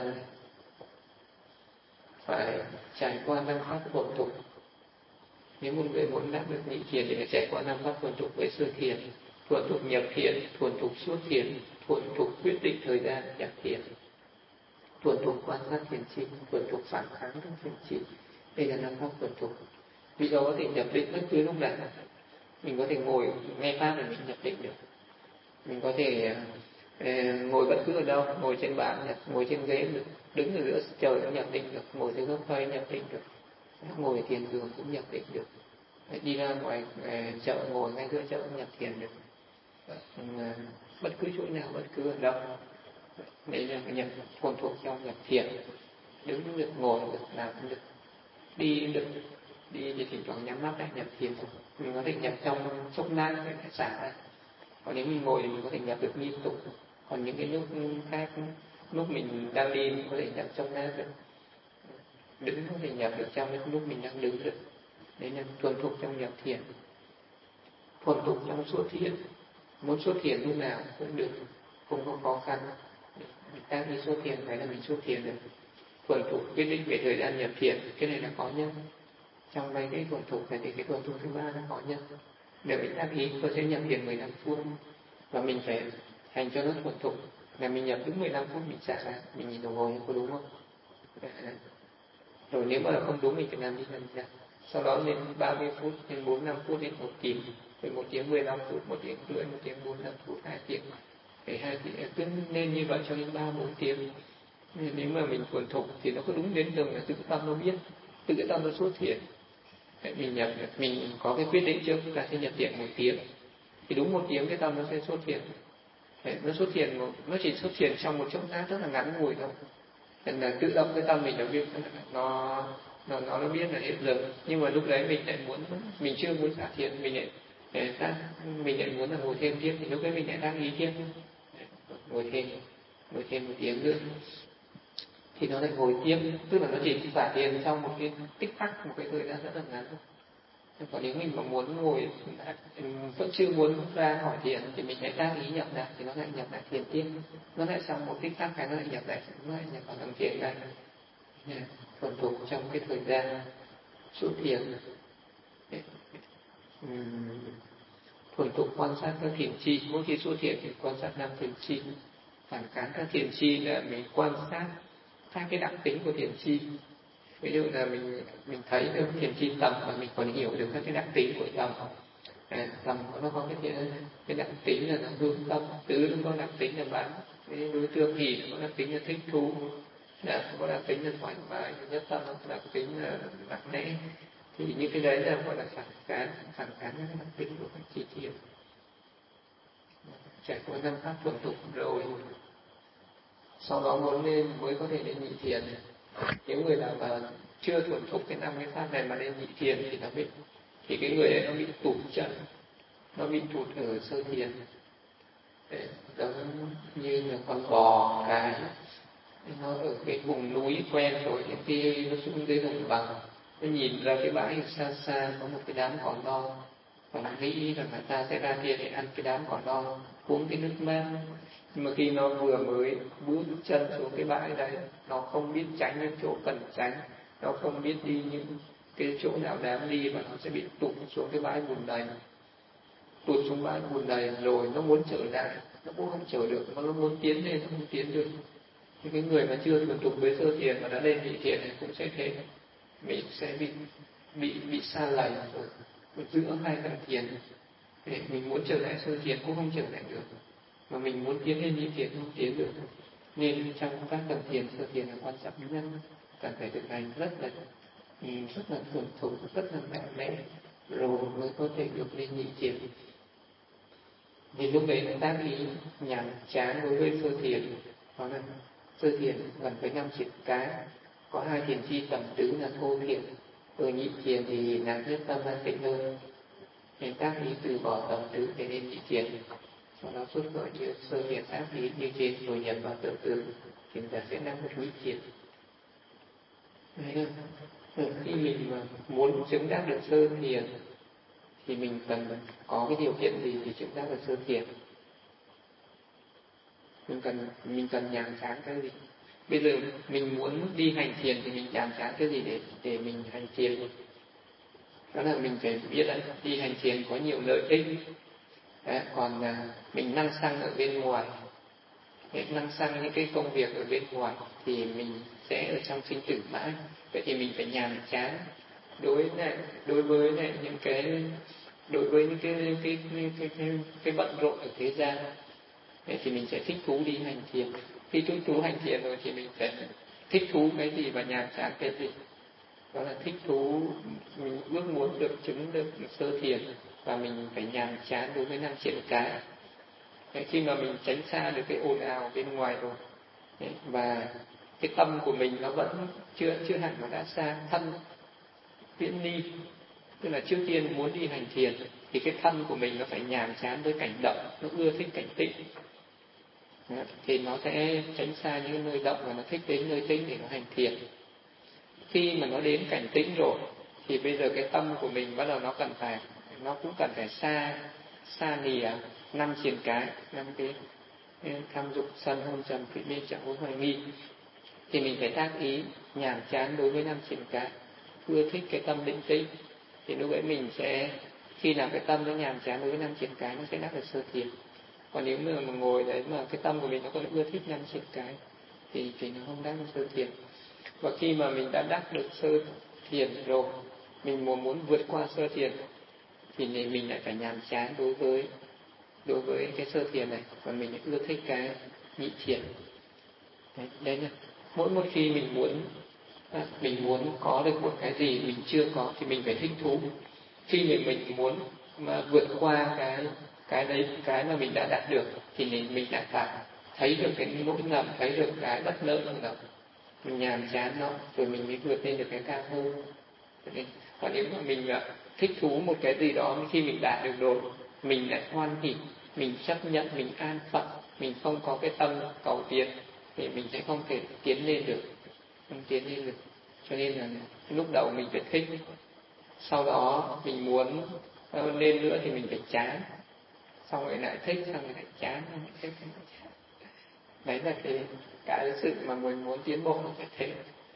Phải trải qua năm pháp thuần thục. Nếu một người muốn đạt được nhị thiền thì phải trải qua năm pháp thuần thục với sơ thiền, thuần thục nhập thiền, thuần thục suốt thiền, thuần thục quyết định thời gian nhập thiền, thuần thục quan sát thiền chi, thuần thục phản kháng trong thiền chi. Đây là năm pháp thuần thục. Vì đó có thể nhập định bất cứ lúc nào. Mình có thể ngồi nghe pháp để mình nhập định được. Mình có thể uh, ngồi bất cứ ở đâu, ngồi trên bàn, ngồi trên ghế được, đứng ở giữa trời cũng nhập định được, ngồi dưới gốc cây nhập định được, ngồi thiền giường cũng nhập định được, đi ra ngoài uh, chợ ngồi ngay giữa chợ cũng nhập thiền được, uh, bất cứ chỗ nào, bất cứ ở đâu. Đấy là nhập thuần thuộc trong nhập thiền, đứng được, ngồi được, làm cũng được, đi được, đi thì thỉnh thoảng nhắm mắt lại nhập thiền. Mình có thể nhập trong chốc lát để xả ra. Còn nếu mình ngồi thì mình có thể nhập được liên tục. Còn những cái lúc khác, lúc mình đang đi mình có thể nhập trong lát được, đứng có thể nhập được trong lúc mình đang đứng được. Đấy là thuần thục trong nhập thiền. Thuần thục trong suốt thiền, muốn suốt thiền lúc nào cũng được, không có khó khăn. mình tác ý xuất thiền phải là mình xuất thiền được. Thuần thục quyết định về thời gian nhập thiền, cái này là có nhân. Trong mấy cái thuần thục này thì cái thuần thục thứ ba là có nhân. Nếu mình tác ý tôi sẽ nhập thiền mười lăm phút và mình phải hành cho nó thuần thục, là mình nhập đúng mười lăm phút mình trả ra, mình nhìn đồng hồ có đúng không? Rồi nếu mà là không đúng mình phải làm đi làm ra. Sau đó lên ba mươi phút, lên bốn mươi lăm phút, lên một tiếng, rồi một tiếng mười lăm phút, một tiếng rưỡi, một tiếng bốn mươi lăm phút, hai tiếng. Để hai tiếng cứ nên như vậy cho đến ba bốn tiếng. Nếu mà mình thuần thục thì nó có đúng đến đường là tự tâm nó biết, tự tâm nó xuất hiện. Mình nhập, mình có cái quyết định trước là sẽ nhập thiền một tiếng, thì đúng một tiếng cái tâm nó sẽ xuất hiện. Nó xuất hiện một, nó chỉ xuất hiện trong một chốc lát rất là ngắn ngủi thôi. Nên là tự động cái tâm mình nó biết, nó nó nó nó biết là hết giờ. Nhưng mà lúc đấy mình lại muốn, mình chưa muốn xả thiền, mình lại để ta, mình lại muốn là ngồi thêm tiếp, thì lúc đấy mình lại đang ý thêm, ngồi thêm, ngồi thêm một tiếng nữa, thì nó lại ngồi tiếp, tức là nó chỉ xả thiền trong một cái tích tắc, một cái thời gian rất là ngắn. Còn nếu mình mà muốn ngồi, vẫn chưa muốn ra khỏi thiền thì mình hãy đang ý nhập lại, thì nó lại nhập lại thiền tiếp, nó lại xong một tích tắc cái nó lại nhập lại, nó lại nhập vào thằng thiền này, thuần thục trong cái thời gian xuất thiền. Thuần thục quan sát các thiền chi, mỗi khi xuất thiền thì quan sát năm thiền chi. Phản cán các thiền chi là mình quan sát các cái đặc tính của thiền chi. Ví dụ là mình mình thấy được thiền chi tầm và mình còn hiểu được các cái đặc tính của tầm. À, tầm nó có cái cái đặc tính là nó hướng tâm, tứ nó có đặc tính là bán, cái đối tượng hỷ nó có đặc tính là thích thú, đã có đặc tính là thoải mái, nhất tâm nó có đặc tính là nặng nề. Thì những cái đấy là gọi là phản cán, phản cán các đặc tính của các chi thiền. Trải qua năm pháp thuần thục rồi, sau đó muốn lên mới có thể lên nhị thiền. Những người nào mà chưa thuần thục cái năm cái pháp này mà lên nhị thiền thì nó bị, thì cái người ấy nó bị tụt chân, nó bị tụt ở sơ thiền. Giống như là con bò cái nó ở cái vùng núi quen rồi, những khi nó xuống dưới đồng bằng, nó nhìn ra cái bãi xa xa có một cái đám cỏ non, và nó nghĩ rằng là ta sẽ ra kia để ăn cái đám cỏ non, uống cái nước mát. Nhưng mà khi nó vừa mới bước chân xuống cái bãi đấy, nó không biết tránh những chỗ cần tránh, nó không biết đi những cái chỗ nào đáng đi, và nó sẽ bị tụt xuống cái bãi bùn đầy. Tụt xuống bãi bùn đầy rồi nó muốn trở lại, nó cũng không trở được, mà nó muốn tiến lên, nó không tiến được. Thì cái người mà chưa thuần thục với sơ thiền mà đã lên nhị thiền thì cũng sẽ thế, mình sẽ bị bị bị sa lầy ở giữa hai tầng thiền. Để mình muốn trở lại sơ thiền cũng không trở lại được, mà mình muốn tiến lên nhị thiền không tiến được. Nên trong các tầng thiền, sơ thiền là quan trọng nhất, cần phải thực hành rất là rất là thuần thục, rất là mạnh mẽ, rồi mới có thể được lên nhị thiền. Thì lúc đấy nó tác ý nhàm chán đối với sơ thiền, đó là sơ thiền gần với năm triệt cái, có hai thiền chi tầm tứ là thô thiền. Ở nhị thiền thì là nhất tâm an tịnh hơn, nên tác ý từ bỏ tầm tứ để lên nhị thiền, sau đó xuất khởi như sơ thiền tác ý như trên, rồi nhập vào tự từ thì ta sẽ nắm được nhị thiền. Khi mình mà muốn chứng đắc được sơ thiền thì mình cần có cái điều kiện gì thì chứng đắc được sơ thiền? Mình cần mình cần nhàm chán cái gì? Bây giờ mình muốn đi hành thiền thì mình nhàm chán cái gì để để mình hành thiền? Đó là mình phải biết là đi hành thiền có nhiều lợi ích. Đấy, còn là mình năng xăng ở bên ngoài, để năng xăng những cái công việc ở bên ngoài thì mình sẽ ở trong sinh tử mãi. Vậy thì mình phải nhàm chán đối với đối với lại những cái đối với những cái cái cái cái, cái, cái bận rộn ở thế gian. Vậy thì mình sẽ thích thú đi hành thiền. Khi thích thú hành thiền rồi thì mình sẽ thích thú cái gì và nhàm chán cái gì. Đó là thích thú, mình ước muốn được chứng được sơ thiền, và mình phải nhàm chán đối với năm triển cái. Đấy, khi mà mình tránh xa được cái ồn ào bên ngoài rồi, đấy, và cái tâm của mình nó vẫn chưa chưa hẳn nó đã xa thân viễn ni, tức là trước tiên muốn đi hành thiền thì cái thân của mình nó phải nhàm chán với cảnh động, nó ưa thích cảnh tĩnh, thì nó sẽ tránh xa những nơi động và nó thích đến nơi tĩnh để nó hành thiền. Khi mà nó đến cảnh tĩnh rồi thì bây giờ cái tâm của mình bắt đầu nó cần phải, nó cũng cần phải xa xa lìa năm triền cái, năm cái tham dục sân hôn trầm thủy mê chẳng uống hoài nghi, thì mình phải tác ý nhàm chán đối với năm triển cái, ưa thích cái tâm định tĩnh. Thì lúc ấy mình sẽ, khi nào cái tâm nó nhàm chán đối với năm triển cái, nó sẽ đắc được sơ thiền. Còn nếu mà, mà ngồi đấy mà cái tâm của mình nó còn ưa thích năm triển cái thì thì nó không đắc được sơ thiền. Và khi mà mình đã đắc được sơ thiền rồi, mình muốn muốn vượt qua sơ thiền thì mình lại phải nhàm chán đối với đối với cái sơ thiền này, và mình lại ưa thích cái nhị thiền. Đấy, đấy là mỗi một khi mình muốn à, mình muốn có được một cái gì mình chưa có thì mình phải thích thú. Khi mình mình muốn mà vượt qua cái cái đấy, cái mà mình đã đạt được, thì mình, mình lại phải thấy được cái nỗi ngầm, thấy được cái bất lợi của nó, mình nhàm chán nó, rồi mình mới vượt lên được cái cao hơn. Còn nếu mà mình thích thú một cái gì đó, khi mình đạt được rồi, mình lại hoan hỉ, mình chấp nhận, mình an phận, mình không có cái tâm cầu tiến, thì mình sẽ không thể tiến lên được, không tiến lên được. Cho nên là lúc đầu mình phải thích, sau đó mình muốn lên nữa thì mình phải chán, xong rồi lại thích, xong rồi lại chán, xong rồi thích, xong rồi chán. Đấy là cái cái sự mà mình muốn tiến bộ, nó phải thế.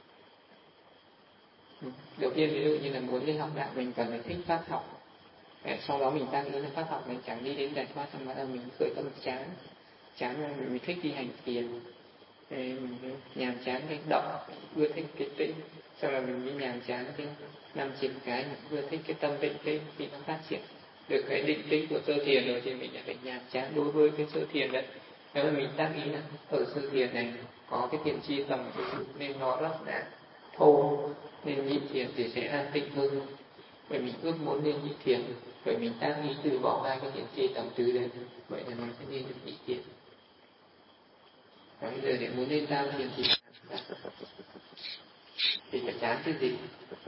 Đầu tiên ví dụ như là muốn đi học đạo, mình cần phải thích pháp học. Sau đó mình tăng ý là pháp học mình chẳng đi đến giải thoát, xong rồi mình khởi tâm chán, chán rồi mình, mình thích đi hành thiền, mình nhàm chán cái động, ưa thích cái tĩnh, sau đó mình mới nhàm chán cái năm triển cái, mình ưa thích cái tâm định tĩnh. Khi nó phát triển được cái định tĩnh của sơ thiền rồi thì mình lại phải nhàm chán đối với cái sơ thiền đấy. Nếu mà mình tác ý là ở sơ thiền này có cái thiền chi tầm nên nó rất là thô, nên nhị thiền thì sẽ an tĩnh hơn. Vậy mình ước muốn lên nhị thiền, vậy mình tác ý từ bỏ hai cái thiền chi tầm tứ đấy, vậy là mình sẽ lên được nhị thiền. Và bây giờ để muốn lên tam thiền thì thì phải chán cái gì?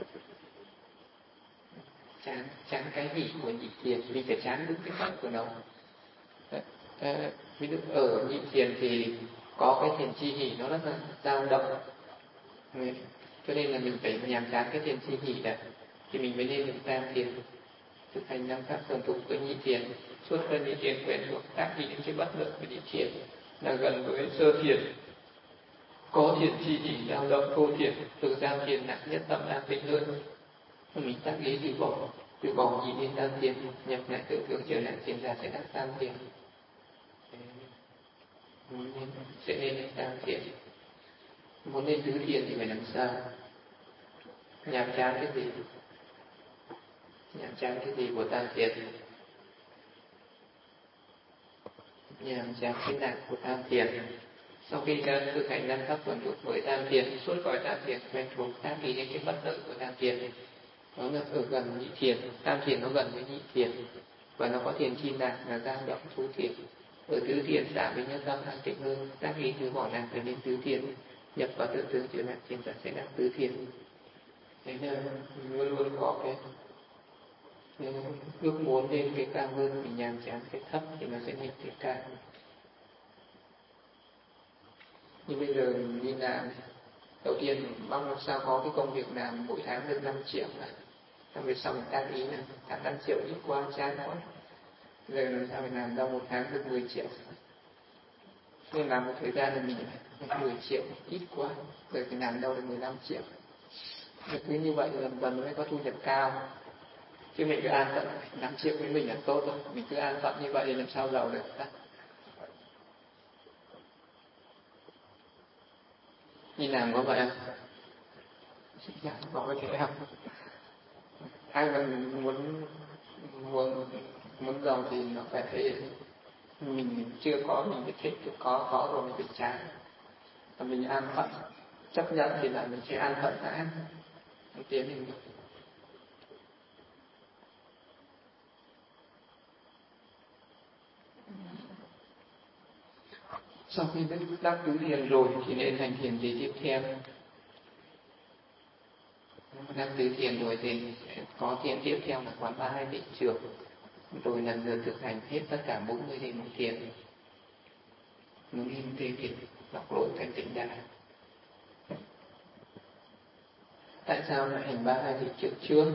Chán, chán cái hỷ của nhị thiền, mình phải chán đúng cái cách của nó. À, ví dụ ở nhị thiền thì có cái thiền chi hỷ nó rất là dao động, cho nên là mình phải nhàm chán cái thiền chi hỷ đấy thì mình mới lên được tam thiền, thực hành năm pháp thuần thục với nhị thiền. Suốt cơn nhị thiền quen thuộc, tác ý đến cái bất lợi của nhị thiền là gần với sơ thiền. Có thiền chi hỷ dao động thô thiền, từ tam thiền nặng nhất tâm an tĩnh hơn. Mình tác ý từ bỏ, từ bỏ nhị đến tam thiền, nhập lại tự tưởng trở lại thiền ra sẽ đắc tam thiền, sẽ lên tam thiền. Muốn lên tứ thiền thì phải làm sao? Nhàm chán cái gì? Nhàm chán cái gì của tam thiền? Nhàm chán cái nặng của tam thiền. Sau khi ta thực hành năm pháp thuần thục với tam thiền, suốt cõi tam thiền quen thuộc, tác ý đến cái bất lợi của tam thiền, nó là ở gần nhị thiền. Tam thiền nó gần với nhị thiền và nó có thiền chi nặng là dao động thô thiền. Ở tứ thiền xả với nhân tâm an tĩnh hơn, tác ý từ bỏ nặng trở nên tứ thiền, nhập vào tự tướng trở lại thiền ta sẽ đắc tứ thiền. Thế nên luôn luôn có cái ước muốn lên cái cao hơn, mình nhàm chán cái thấp thì nó sẽ lên cái cao. Như bây giờ mình đi làm, đầu tiên mong làm sao có cái công việc làm mỗi tháng được năm triệu này, xong về sau mình tác ý là tháng năm triệu ít quá, chán quá, giờ làm sao mình làm đâu một tháng được mười triệu, nên làm một thời gian là mình mười triệu ít quá, giờ thì làm đâu được mười lăm triệu. Và cứ như vậy dần dần mới có thu nhập cao, chứ mình cứ an phận năm triệu với mình là tốt thôi, mình cứ an phận như vậy thì làm sao giàu được ta. Đi làm có vậy không? Dạ, có cái không? Ai mà muốn muốn muốn giàu thì nó phải thấy mình chưa có mình phải thích, có có rồi mình phải chán, và mình an phận chấp nhận thì là mình sẽ an phận đã, không tiến lên được. Sau khi đã đắc tứ thiền rồi thì nên hành thiền gì tiếp theo? Đắc tứ thiền rồi thì có thiền tiếp theo là quán ba hai định trưởng, rồi lần lượt thực hành hết tất cả bốn mươi thiền một thiền, nó nên thêm thiền lọc lỗi thành tịnh đại. Tại sao lại hành ba hai định trưởng trước?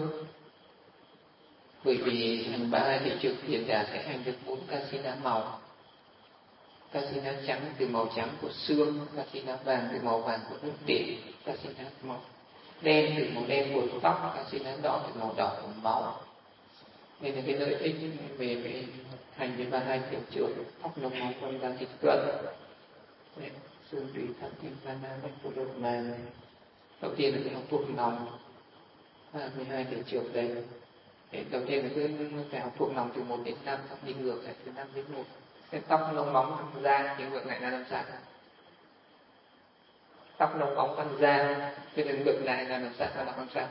Bởi vì hành ba hai định trưởng thiền giả sẽ hành được bốn kasina màu. Kasina trắng từ màu trắng của xương, Kasina vàng từ màu vàng của nước biển, Kasina màu đen từ màu đen của tóc, Kasina đỏ từ màu đỏ của máu. Nên là cái lợi ích về cái hành với ba hai tiểu trường, tóc nông máu quanh ra thịt cận, xương tủy thắt tim vana bách phụ đột mà. Đầu tiên là cái học thuộc lòng, mười hai tiểu trường đây. Đầu tiên là cứ phải học thuộc lòng từ một đến năm, đi ngược lại từ năm đến một. Cái tóc nông bóng da thì ngược lại là làm sao? Tóc nông bóng con da, cái đường ngược lại là làm sao? Là làm sao?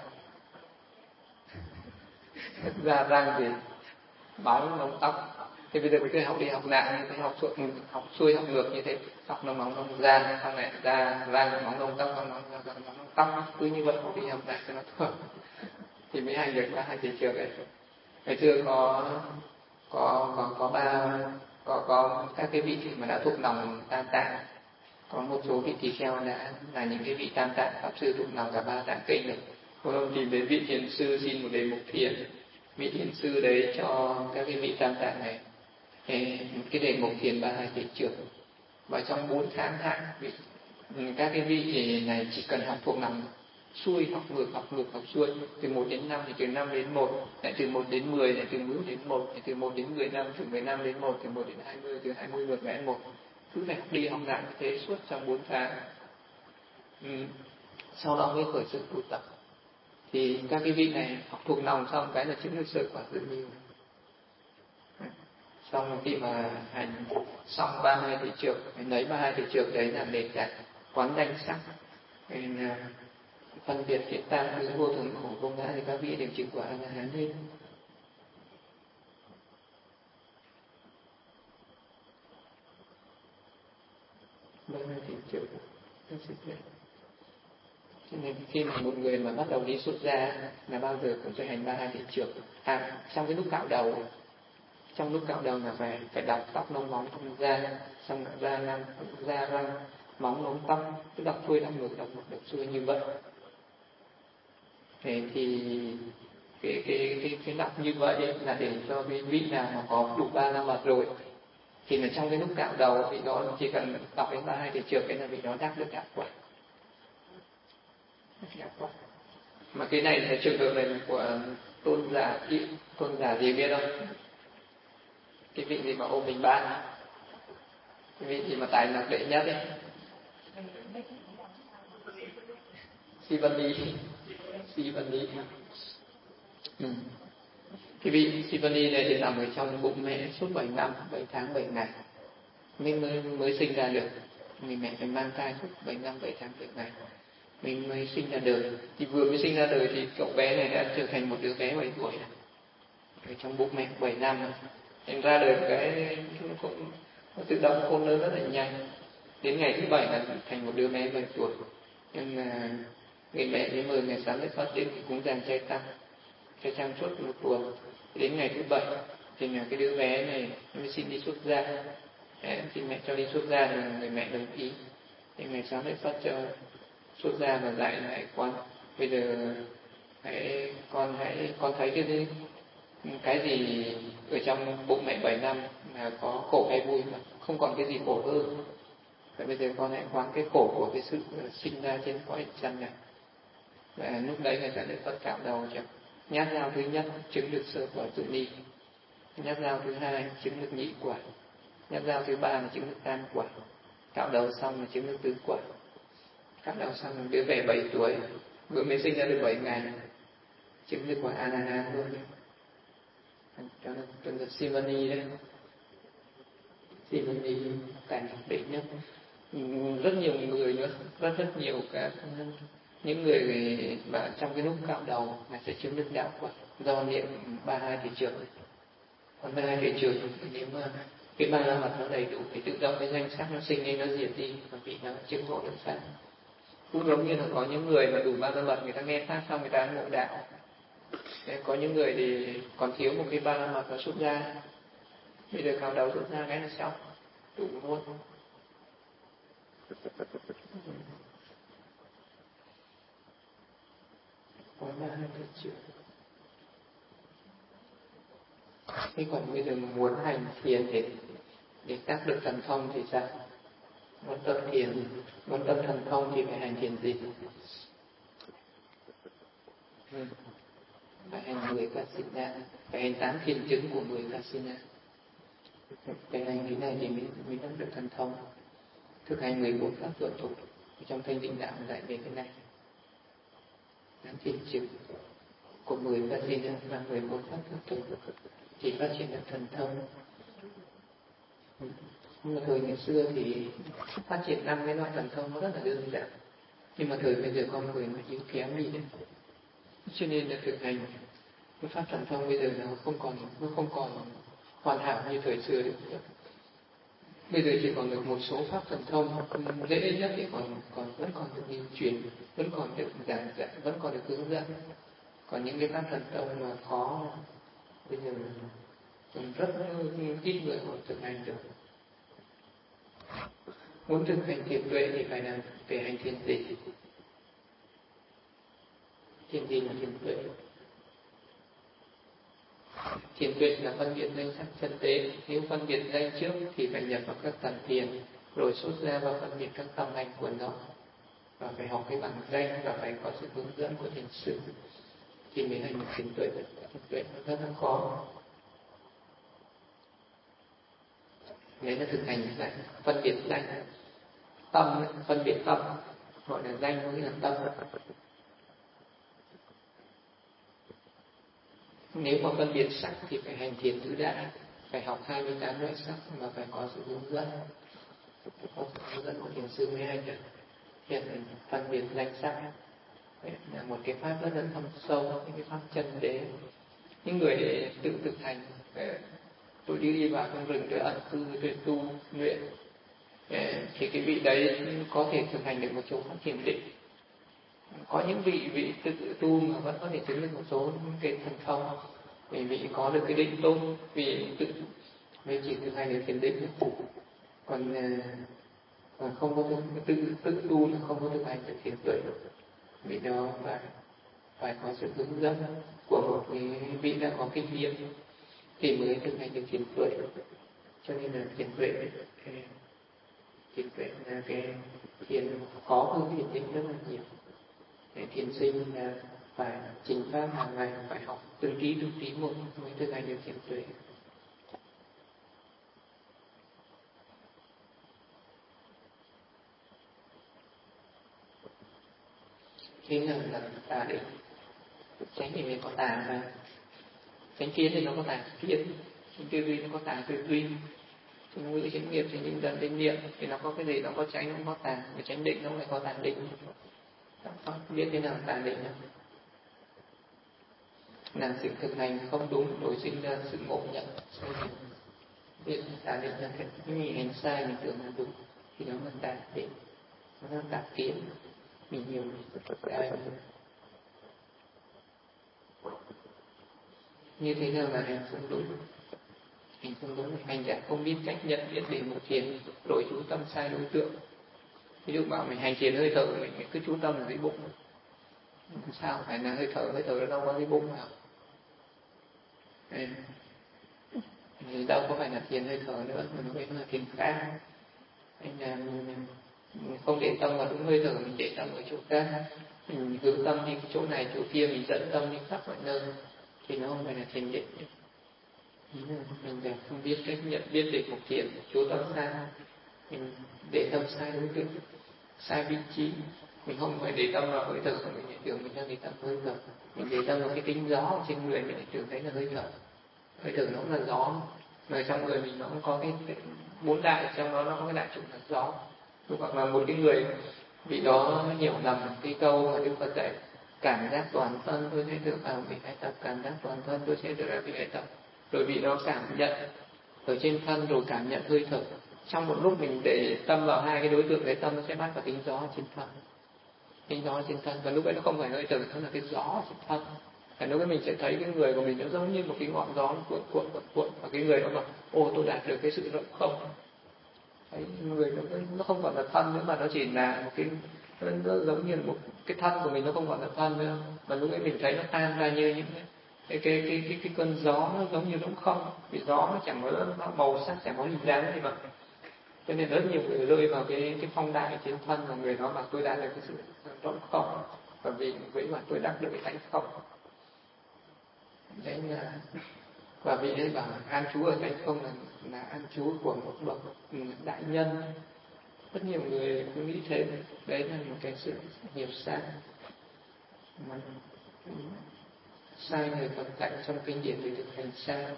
Da răng thì bóng nông tóc. Thì bây giờ mình cứ học đi học lại như thế, học xuôi, học xuôi học ngược như thế, tóc nông bóng nông da, sau này da răng bóng nông tóc, nông nông tóc, cứ như vậy học đi học lại cho nó thuộc. Thì mới hành được ba hai thị trường ấy. Ngày xưa có có có có ba có có các cái vị mà đã thuộc lòng tam tạng, có một số vị tỳ kheo đã là những cái vị tam tạng pháp sư thuộc lòng cả ba tạng kinh được. Một ông tìm đến vị thiền sư xin một đề mục thiền, vị thiền sư đấy cho các cái vị tam tạng này cái đề mục thiền ba hai thị trường, và trong bốn tháng hạn vị các cái vị này chỉ cần học thuộc lòng xuôi, học ngược, học ngược, học xuôi, từ một đến năm thì từ năm đến một, lại từ một đến mười, lại từ mười đến một, lại từ một đến mười lăm, từ mười lăm đến một, từ một đến hai mươi, từ hai mươi ngược lại một. Cứ phải học đi học lại như thế suốt trong bốn tháng. Ừ. Sau đó mới khởi sự tu tập. Thì các cái vị này học thuộc lòng xong cái là chứng được sơ quả tự nhiên. Xong khi mà hành xong ba hai thị trường, lấy ba hai thị trường đấy là nền tảng quán danh sắc. Nên phân biệt hiện tại với vô thường khổ vô ngã thì các vị đều chứng quả A La Hán hết. Ba hai thị trường, cho nên khi mà một người mà bắt đầu đi xuất gia là bao giờ cũng phải hành ba hai thị trường. À, trong cái lúc cạo đầu, trong lúc cạo đầu là phải phải đọc tóc nông móng trong da, xong rồi da răng, da răng, móng nông tóc, cứ đọc xuôi đọc ngược đọc ngược đọc xuôi như vậy. Thế thì cái cái cái cái đọc như vậy là để cho cái vị nào mà có đủ ba la mật rồi thì là trong cái lúc cạo đầu vị đó chỉ cần đọc đến ba hai thị trường cái là vị đó đắc được đạo quả. Đạo quả. Mà cái này là trường hợp này là của tôn giả tôn giả gì biết không? Cái vị gì mà ôm mình ban, cái vị gì mà tài năng đệ nhất ấy, Sivani, Sivani. Ừ. Cái vị Sivani này thì nằm ở trong bụng mẹ suốt bảy năm, bảy tháng bảy ngày mình mới mới sinh ra được. Người mẹ phải mang thai suốt bảy năm bảy tháng bảy ngày mình mới sinh ra đời. Thì vừa mới sinh ra đời thì cậu bé này đã trở thành một đứa bé bảy tuổi ở trong bụng mẹ bảy năm. Nên ra đời cái nó cũng nó tự động khôn lớn rất là nhanh. Đến ngày thứ bảy là thành một đứa bé bảy tuổi. Nhưng mà người mẹ mới mời ngày sáng mới phát đến thì cũng dàn chay tăng chay tăng suốt một tuần. Đến ngày thứ bảy thì là cái đứa bé này mới xin đi xuất gia. Đấy, thì mẹ cho đi xuất gia thì người mẹ đồng ý. Thì ngày sáng mới phát cho xuất gia và dạy lại con bây giờ hãy con hãy con thấy cái gì cái gì ở trong bụng mẹ bảy năm là có khổ hay vui mà không còn cái gì khổ hơn. Vậy bây giờ con hãy quán cái khổ của cái sự sinh ra trên cõi chân này. Và lúc đấy người ta được Phật cạo đầu cho. Nhát dao thứ nhất chứng được sơ quả tự ni, nhát dao thứ hai chứng được nhị quả, nhát dao thứ ba là chứng được tam quả. Cạo đầu xong là chứng được tứ quả. Cạo đầu xong đứa bé bảy tuổi vừa mới sinh ra được bảy ngày chứng được quả A La Hán luôn. Đó là tuần là Sivani đấy. Sivani cảnh đệ nhất. Rất nhiều người nữa, rất rất nhiều các những người mà trong cái lúc cạo đầu là sẽ chứng được đạo quả do niệm ba hai thị trường. Còn ba hai thị trường nếu mà cái ba la mật nó đầy đủ thì tự động cái danh sắc nó sinh lên nó diệt đi và vị nó chứng ngộ được pháp. Cũng giống như là có những người mà đủ ba la mật người ta nghe pháp xong người ta ngộ đạo. Thế có những người thì còn thiếu một cái ba la mật nó xuất ra. Bây giờ cạo đầu xuất ra cái là xong đủ luôn. Có ba hai thị trường. Thế còn bây giờ muốn hành thiền thì Để tác được thần thông thì sao? Muốn tập thiền, muốn tập thần thông thì phải hành thiền gì? Ừ. Phải hành mười Kasina, phải hành tám thiền chứng của mười Kasina. Phải hành cái này thì mới mới tác được thần thông. Thực hành mười bốn pháp thuận thục trong Thanh Tịnh Đạo dạy về cái này. Tám thiền chứng của mười Kasina và mười bốn pháp thuận thục thì phát triển được thần thông. Nhưng mà thời ngày xưa thì phát triển năm cái loại thần thông nó rất là đơn giản, nhưng mà thời bây giờ con người nó yếu kém đi đấy, cho nên là thực hành cái pháp thần thông bây giờ nó không còn nó không còn hoàn hảo như thời xưa được. Bây giờ chỉ còn được một số pháp thần thông dễ nhất thì còn còn vẫn còn được lưu truyền, vẫn còn được giảng dạy, vẫn còn được hướng dẫn. Còn những cái pháp thần thông mà khó bây giờ còn rất ít người còn thực hành được. Muốn thực hành thiền tuệ thì phải làm phải hành thiền gì? Thiền gì là thiền tuệ? Thiền tuệ là phân biệt danh sắc chân tế. Nếu phân biệt danh trước thì phải nhập vào các tầng thiền, rồi xuất ra và phân biệt các tâm hành của nó, và phải học cái bằng danh và phải có sự hướng dẫn của thiền sư thì mới hành được thiền tuệ. Thiền tuệ nó rất là khó. Đấy là thực hành lại phân biệt danh tâm, phân biệt tâm gọi là danh, có nghĩa là tâm. Nếu mà phân biệt sắc thì phải hành thiền tứ đại, phải học hai mươi tám loại sắc và phải có sự hướng dẫn, có sự hướng dẫn của thiền sư mới hành được. Thiền phân biệt danh sắc là một cái pháp rất là thâm sâu, những cái pháp chân đế. Những người tự thực hành, tôi đi vào trong rừng tôi ẩn cư, tôi tu luyện, thì cái vị đấy có thể thực hành được một số pháp thiền định. Có những vị vị tự tu mà vẫn có thể chứng được một số cái thần thông, vì vị có được cái định tốt, vì tự mới chỉ thực hành được thiền định. Còn còn không có tự tự tu là không có thực hành được thiền tuệ, vì đó phải phải có sự hướng dẫn của một cái vị đã có kinh nghiệm thì mới thực hành được thiền tuệ. Cho nên là thiền tuệ thiền tuệ là cái thiền khó hơn thiền định rất là nhiều. Để thiền sinh là phải trình pháp hàng ngày, phải học từng tí từng tí một mới thực hành được thiền tuệ. Thế là là tà định. Tránh thì mình có tà mà. Tránh kiến thì nó có tà kiến, tránh tư duy nó có tà tư duy. Tránh ngữ, tránh nghiệp, tránh tinh tấn, tránh niệm thì nó có cái gì nó có tránh, nó có tà. Mà tránh định nó lại có tà định. Biết thế nào tà định không? Là sự thực hành không đúng đối sinh ra sự ngộ nhận sai lầm. Biết tà định là cái mình hành sai mình tưởng là đúng thì nó là tà định, nó là tà kiến. Mình nhiều cái như thế nào là hành không đúng? Hành không đúng là hành giả không biết cách nhận biết để một thiền, đổi chú tâm sai đối tượng. Ví dụ bảo mình hành thiền hơi thở, mình cứ chú tâm ở dưới bụng. Sao phải là hơi thở, hơi thở nó đâu có dưới bụng nào. Thì đâu có phải là thiền hơi thở nữa, mà nó phải là thiền khác. Anh là mình không để tâm vào đúng hơi thở, mình để tâm ở chỗ khác. Mình hướng tâm đi chỗ này, chỗ kia, mình dẫn tâm đi khắp mọi nơi thì nó không phải là thiền định. Mình phải không biết cách nhận biết để một thiền, chú tâm sai, mình để tâm sai đối tượng, sai vị trí. Mình không phải để tâm vào hơi thở, mình lại tưởng mình đang để tâm hơi thở. Mình để tâm vào cái tính gió ở trên người, mình lại tưởng thấy là hơi thở. Hơi thở nó cũng là gió, mà trong người mình nó cũng có cái bốn đại, trong đó nó có cái đại chủ là gió. Hoặc là một cái người vị đó hiểu lầm cái câu mà Đức Phật dạy, cảm giác toàn thân tôi sẽ được vào vị hải tập, cảm giác toàn thân tôi sẽ được vào vị hải tập. Rồi vị đó cảm nhận ở trên thân, rồi cảm nhận hơi thở. Trong một lúc mình để tâm vào hai cái đối tượng đấy, tâm nó sẽ bắt vào tính gió trên thân, tính gió trên thân, và lúc ấy nó không phải hơi thở, nó là cái gió trên thân. Và lúc ấy mình sẽ thấy cái người của mình nó giống như một cái ngọn gió cuộn cuộn cuộn cuộn, và cái người đó mà ô tôi đạt được cái sự rộng không. Đấy, người nó, nó không còn là thân nữa, mà nó chỉ là một cái, nó giống như một cái thân của mình, nó không còn là thân nữa. Mà lúc ấy mình thấy nó tan ra như những cái cái cái cái, cái cơn gió nó giống như đúng không, vì gió nó chẳng có màu sắc, chẳng có hình dáng gì mà, cho nên rất nhiều người rơi vào cái cái phong đại trên thân, và người đó mà tôi đã là cái sự trống không, và vì vậy mà tôi đắc được cái tánh không. Đấy là, và vị ấy bảo an trú ở tánh không là là an trú của một bậc đại nhân. Rất nhiều người cứ nghĩ thế, đấy là một cái sự hiểu sai mà sai người Phật dạy trong kinh điển thì được hành sai.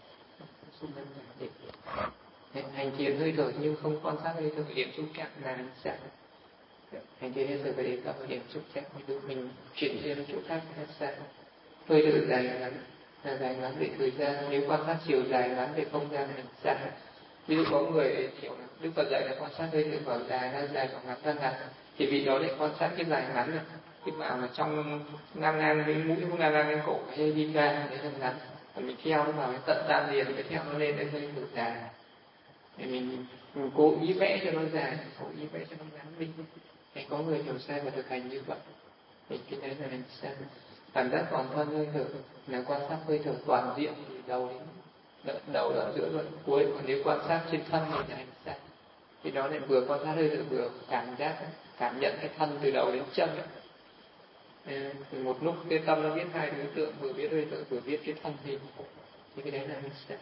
Hành thiền hơi thở nhưng không quan sát hơi thở điểm xúc chạm là hành sai. Hành thiền hơi thở phải đến tập điểm xúc chạm thì được mình chuyển đến chỗ khác là sai. Hơi thở dài ngắn là dài ngắn về thời gian, nếu quan sát chiều dài ngắn về không gian hành sai. Ví dụ có người hiểu là Đức Phật dạy là quan sát hơi thở vào dài ra dài, vào ngắn ra ngắn, thì vì đó lại quan sát cái dài ngắn này, cái bảo là trong ngang ngang cái mũi, ngang ngang cái cổ hay đi ra đấy là ngắn, còn mình theo nó vào cái tận tan liền, cái theo nó lên đến hơi thở dài, thì mình, mình cố ý vẽ cho nó dài, cố ý vẽ cho nó ngắn đi. Thì có người hiểu sai và thực hành như vậy, thì cái đấy là hành sai. Cảm giác toàn thân hơi thở là quan sát hơi thở toàn diện từ đầu đến đầu đoạn giữa đoạn cuối, còn nếu quan sát trên thân thì là hành sai. Thì đó lại vừa quan sát hơi thở vừa cảm giác, cảm nhận cái thân từ đầu đến chân. Một lúc cái tâm nó biết hai đối tượng, vừa biết hơi thở vừa biết cái thân hình, thì cái đấy là hành sai.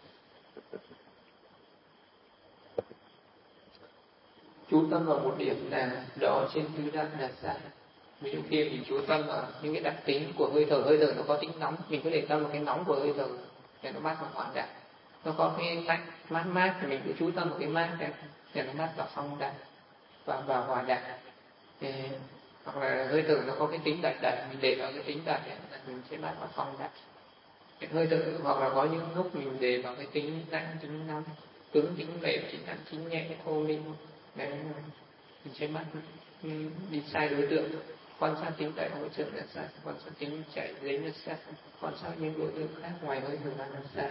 Chú tâm vào một điểm là đó trên tứ đại là sai. Ví dụ kia mình chú tâm vào những cái đặc tính của hơi thở, hơi thở nó có tính nóng, mình có để tâm vào cái nóng của hơi thở để nó mát vào hỏa đại. Nó có cái lạnh mát mát thì mình cứ chú tâm vào cái mát để, để nó mát vào phong đại và vào hỏa đại. Thì, hoặc là hơi thở nó có cái tính đẩy đẩy, mình để vào cái tính đẩy là mình sẽ mát vào phong đại. Cái hơi thở hoặc là có những lúc mình để vào cái tính lạnh, tính nóng, cứng, tính mềm, tính nặng, tính nhẹ, thô minh, đấy mình sẽ mát đi sai đối tượng. Quan sát tính tại hỗ trợ là sai, quan sát tính chạy giấy là sai, quan sát những đối tượng khác ngoài hơi thở là sai.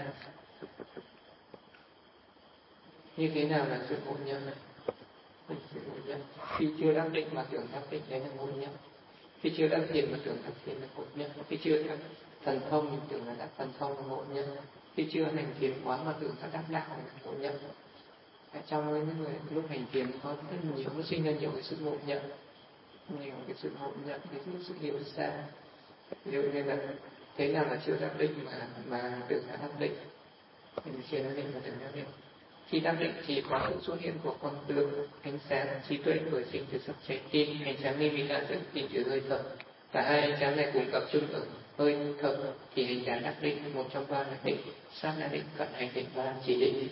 Như thế nào là sự ngộ nhân này? Sự ngộ nhân khi chưa đắc định mà tưởng đắc định đấy là ngộ nhân. Khi chưa đắc thiền mà tưởng đắc thiền là ngộ nhân. Khi chưa đắc thần thông mình tưởng là đắc thần thông là ngộ nhân. Khi chưa hành thiền quán mà tưởng là đắc đạo là ngộ nhân. Trong những người lúc hành thiền có rất nhiều, nó sinh ra nhiều cái sự ngộ nhận, nhiều cái sự ngộ nhận, cái sự hiểu sai. Ví dụ như là thế nào là chưa đắc định mà mà tưởng là đắc định, mình chưa đắc định mà tưởng đắc định. Khi đắc định thì có sự xuất hiện của con tướng, ánh sáng, trí tuệ khởi sinh từ sắc trái tim, ánh sáng nghi minh đã dẫn tình từ hơi thở. Cả hai ánh sáng này cùng tập trung ở hơi thở thì hành giả đắc định, một trong ba là định, sát là định, cận hành định và chỉ định.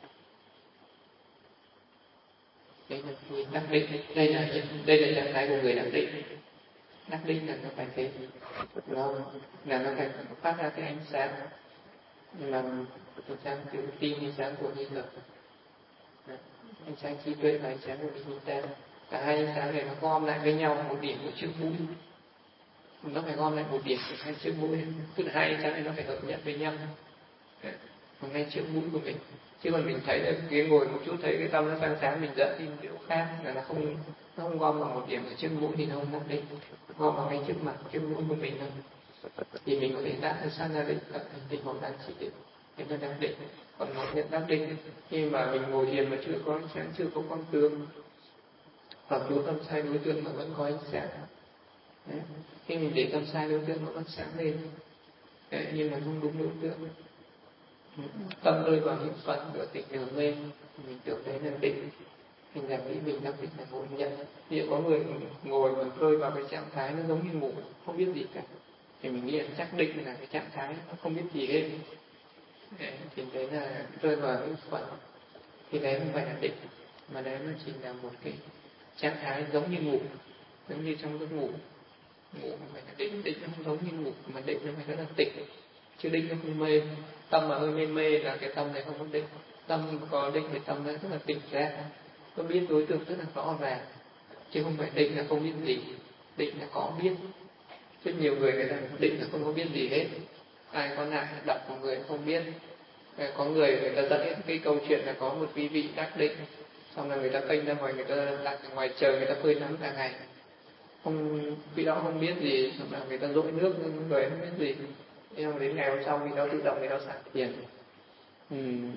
Đây là người đắc định, đây là đây là trạng thái của người đắc định. Đắc định là nó phải thế, nó là nó phải phát ra cái ánh sáng, là ánh sáng từ tim, ánh sáng của hơi thở, ánh sáng trí tuệ và ánh sáng của linh ta. Cả hai ánh sáng này nó gom lại với nhau một điểm ở trước mũi, nó phải gom lại một điểm ở ngay trước mũi, tức là hai ánh sáng này nó phải hợp nhất với nhau ở ngay trước mũi của mình. Chứ còn mình thấy là cái ngồi một chút thấy cái tâm nó sáng sáng, mình dẫn đi chỗ khác là nó không nó không gom vào một điểm ở trước mũi thì nó không đắc định, gom vào ngay trước mặt trước mũi của mình thôi, thì mình có thể đạt được sát na định, cận hành định hoặc là chỉ định, thế là đắc định. Còn một nhận đắc định khi mà mình ngồi thiền mà chưa có ánh sáng, chưa có quang tướng, hoặc chú tâm sai đối tượng mà vẫn có ánh sáng. Đấy. Khi mình để tâm sai đối tượng nó vẫn sáng lên, đấy, nhưng mà không đúng đối tượng, tâm rơi vào những phận của tỉnh nửa mê, mình tưởng đấy là định, mình làm nghĩ mình đắc định là ngộ nhận. Ví dụ có người ngồi mà rơi vào cái trạng thái nó giống như ngủ, không biết gì cả, thì mình nghĩ là chắc định là cái trạng thái nó không biết gì hết, đấy, thì đấy là rơi vào những phận, thì đấy không phải là định, mà đấy nó chỉ là một cái trạng thái giống như ngủ, giống như trong giấc ngủ. Ngủ không phải là định, định nó không giống như ngủ, mà định nó phải rất là tỉnh, chứ định nó không mê. Tâm mà hơi mê mê là cái tâm này không có định, tâm có định thì tâm nó rất là tỉnh ra, nó biết đối tượng rất là rõ ràng, chứ không phải định là không biết gì. Định là có biết, rất nhiều người người ta định là không có biết gì hết, ai có lại đọc một người không biết. Có người người ta dẫn cái câu chuyện là có một quý vị đắc định, xong là người ta kênh ra ngoài, người ta đặt ở ngoài trời, người ta phơi nắng cả ngày, không vị đó không biết gì, xong là người ta dội nước nhưng người không biết gì, nhưng mà đến ngày hôm sau thì nó tự động thì nó xả thiền. Uhm.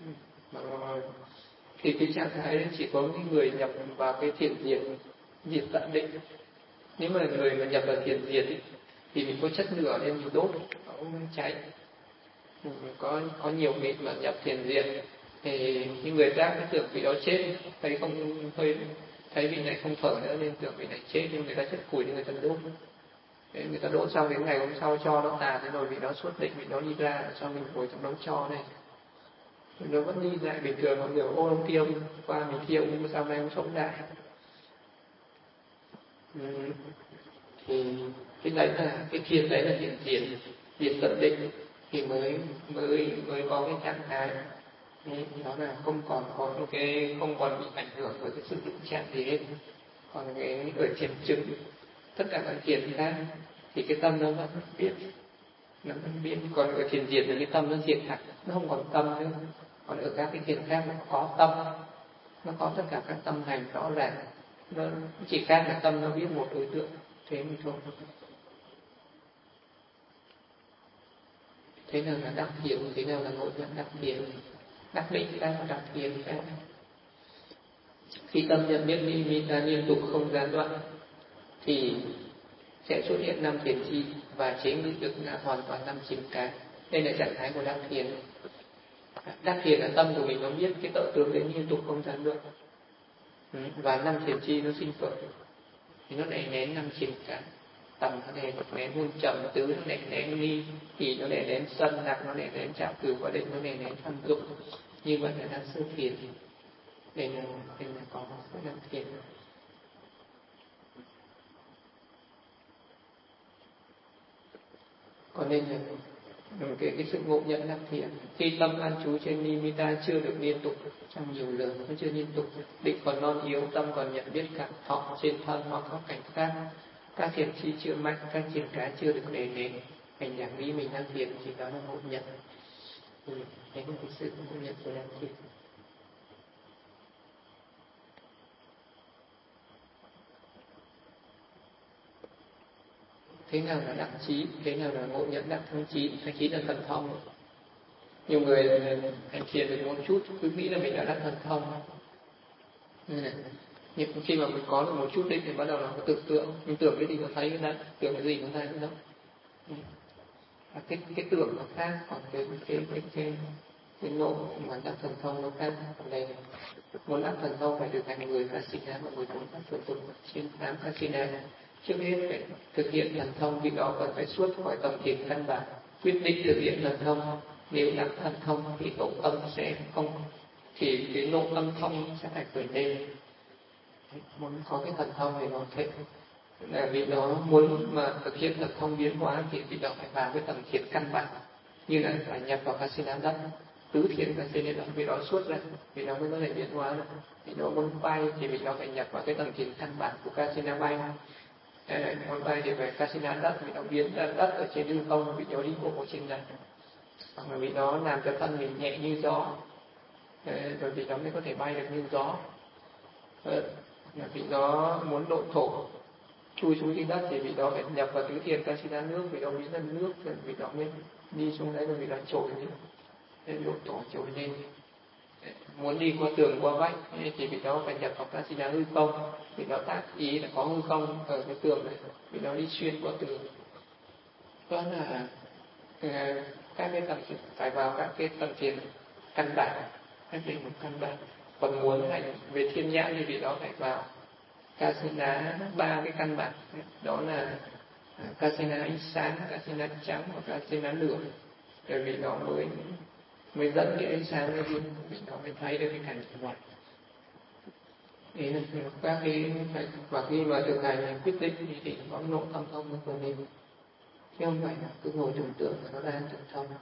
Thì cái trạng thái đấy chỉ có những người nhập vào cái thiền diệt, diệt tận định. Nếu mà người mà nhập vào thiền diệt ấy, thì mình có chất lửa nên mình đốt nó cũng cháy. Có có nhiều vị mà nhập thiền diệt thì những người khác cái tưởng vị đó chết, thấy không hơi thấy vị này không thở nữa nên tưởng vị này chết, nhưng người ta chất củi nên người ta đốt. Thế người ta đốt xong đến ngày hôm sau cho nó tàn, thế rồi vị đó xuất định, vị đó đi ra, sau mình ngồi trong đống cho này. Nó vẫn đi lại bình thường, mọi người ô ông kia qua mình kia ông sao nay ông sống lại. Ừ. Thì cái đấy là cái thiền đấy là thiền diệt, diệt tận định thì mới mới mới có cái trạng thái. Đấy, đó là không còn có cái không còn bị ảnh hưởng bởi cái sự đụng chạm gì hết. Còn cái ở thiền chứng tất cả các thiền khác thì cái tâm nó vẫn biết, nó vẫn biết. Còn ở thiền diệt là cái tâm nó diệt hẳn, nó không còn tâm nữa. Còn ở các cái thiền khác nó có tâm, nó có tất cả các tâm hành rõ ràng, nó chỉ khác là tâm nó biết một đối tượng thế mà thôi. Thế nào là đắc thiền, thế nào là ngộ nhận đắc thiền. Đắc định khác và đắc thiền khác. Khi tâm nhận biết nimitta liên tục không gián đoạn thì sẽ xuất hiện năm thiền chi và chế ngự được là hoàn toàn năm chìm cái. Đây là trạng thái của đắc thiền. Đắc thiền là tâm của mình nó biết cái tự tướng đấy liên tục không gián đoạn, và năm thiền chi nó sinh khởi thì nó đè nén năm chìm cái. Tầm nó đè nén hôn trầm tứ, nó đè nén nghi thì nó đè nén sân nặc, nó đè nén trạo cử và định, nó đè nén tham dục. Như vậy là đang sơ thiền. Đây là đây là có năm thiền. Còn nên là cái, cái sự ngộ nhận đắc thiền khi tâm an trú trên nimitta chưa được liên tục trong nhiều giờ, nó chưa liên tục, định còn non yếu, tâm còn nhận biết cảm thọ trên thân hoặc các cảnh khác, các thiền chi chưa mạnh, các thiền cái chưa được đè nén, hành giả nghĩ mình đang thiền thì đó là ngộ nhận. Ừ, đấy là cái sự ngộ nhận của đắc thiền. Thế nào là đắc trí, thế nào là ngộ nhận đắc thông trí. Thông trí là thần thông. Nhiều người hành thiền được một chút cứ nghĩ là mình đã đắc thần thông. Nhưng khi mà mình có được một chút định thì bắt đầu là có tưởng tượng, mình tưởng cái gì nó thấy cái đấy, tưởng cái gì nó thấy cái đó. Cái cái tưởng nó khác, còn cái cái cái cái cái nộ mà đắc thần thông nó khác. Còn đây muốn đắc thần thông phải được thành người Kasina và người muốn đắc thần thông trên tám Kasina. Trước hết phải thực hiện thần thông, vì đó cần phải xuất khỏi tầm thiền căn bản, quyết định thực hiện thần thông. Nếu đắc thần thông thì tổ âm sẽ không, thì cái nộ âm thông sẽ phải khởi lên. Muốn có cái thần thông thì nó thể là vì nó muốn mà thực hiện thần thông biến hóa thì vì đó phải vào cái tầm thiền căn bản, như là phải nhập vào Kasina đất, tứ thiền Kasina đất, vì đó xuất ra, vì nó mới có thể biến hóa được. Vì nó muốn bay thì vì nó phải nhập vào cái tầm thiền căn bản của Kasina bay. Muốn bay thì phải Kasina đất, vì nó biến ra đất ở trên hư không, vì nó đi bộ ở trên đất, hoặc là vì nó làm cho thân mình nhẹ như gió, rồi vì nó mới có thể bay được như gió. Vì nó muốn độ thổ chui xuống dưới đất thì vì đó phải nhập vào tứ thiền Kasina nước, vì đó biến ra nước, rồi vì đó mới đi xuống đấy, rồi vì đó trồi lên, nên độ thổ trồi lên. Muốn đi qua tường qua vách thì vì đó phải nhập vào Kasina hư không, vì đó tác ý là có hư không ở cái tường này, vì đó đi xuyên qua tường. Đó là các cái tầng phải vào các cái tầng thiền căn bản, các cái một căn bản. Còn muốn hành về thiên nhãn thì vì đó phải vào Kasina ba cái căn bản, đó là Kasina ánh sáng, Kasina trắng và Kasina lửa, bởi vì nó mới mới dẫn cái ánh sáng lên, vì nó mới thấy được cái cảnh ngoài. Đấy là các cái, và khi mà thực hành quyết định thì, thì có nội tâm thông nó của mình, chứ không phải là cứ ngồi tưởng tượng là nó đang tưởng thông.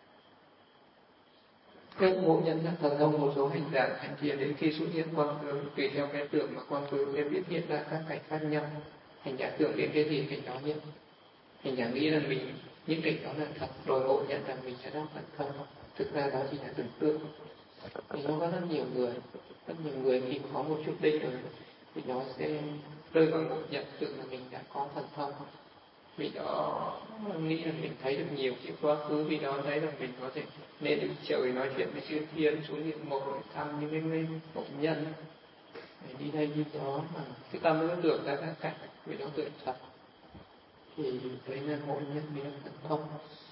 Các ngộ nhận là thần thông một số hành giả hành thiền đến khi xuất hiện quang tướng, tùy theo cái tưởng mà quang tướng sẽ biết hiện ra các cảnh khác nhau. Hành giả tưởng đến cái gì cảnh đó nhất. Hành giả nghĩ là mình những cảnh đó là thật, rồi ngộ nhận rằng mình sẽ đang thần thông. Thực ra đó chỉ là tưởng tượng. Thì nó có rất nhiều người, rất nhiều người khi có một chút định rồi thì nó sẽ rơi vào ngộ nhận tưởng là mình đã có thần thông. vị đó nghĩ là mình thấy được nhiều cái quá khứ, vị đó thấy là mình có thể lên được trời nói chuyện với chư thiên, xuống địa ngục để thăm những cái nguyên mộ nhân, để đi đây đi đó mà cái tâm nó tưởng ra các cảnh, vị đó tưởng thật thì đấy là mộ nhân, vì nó thần thông.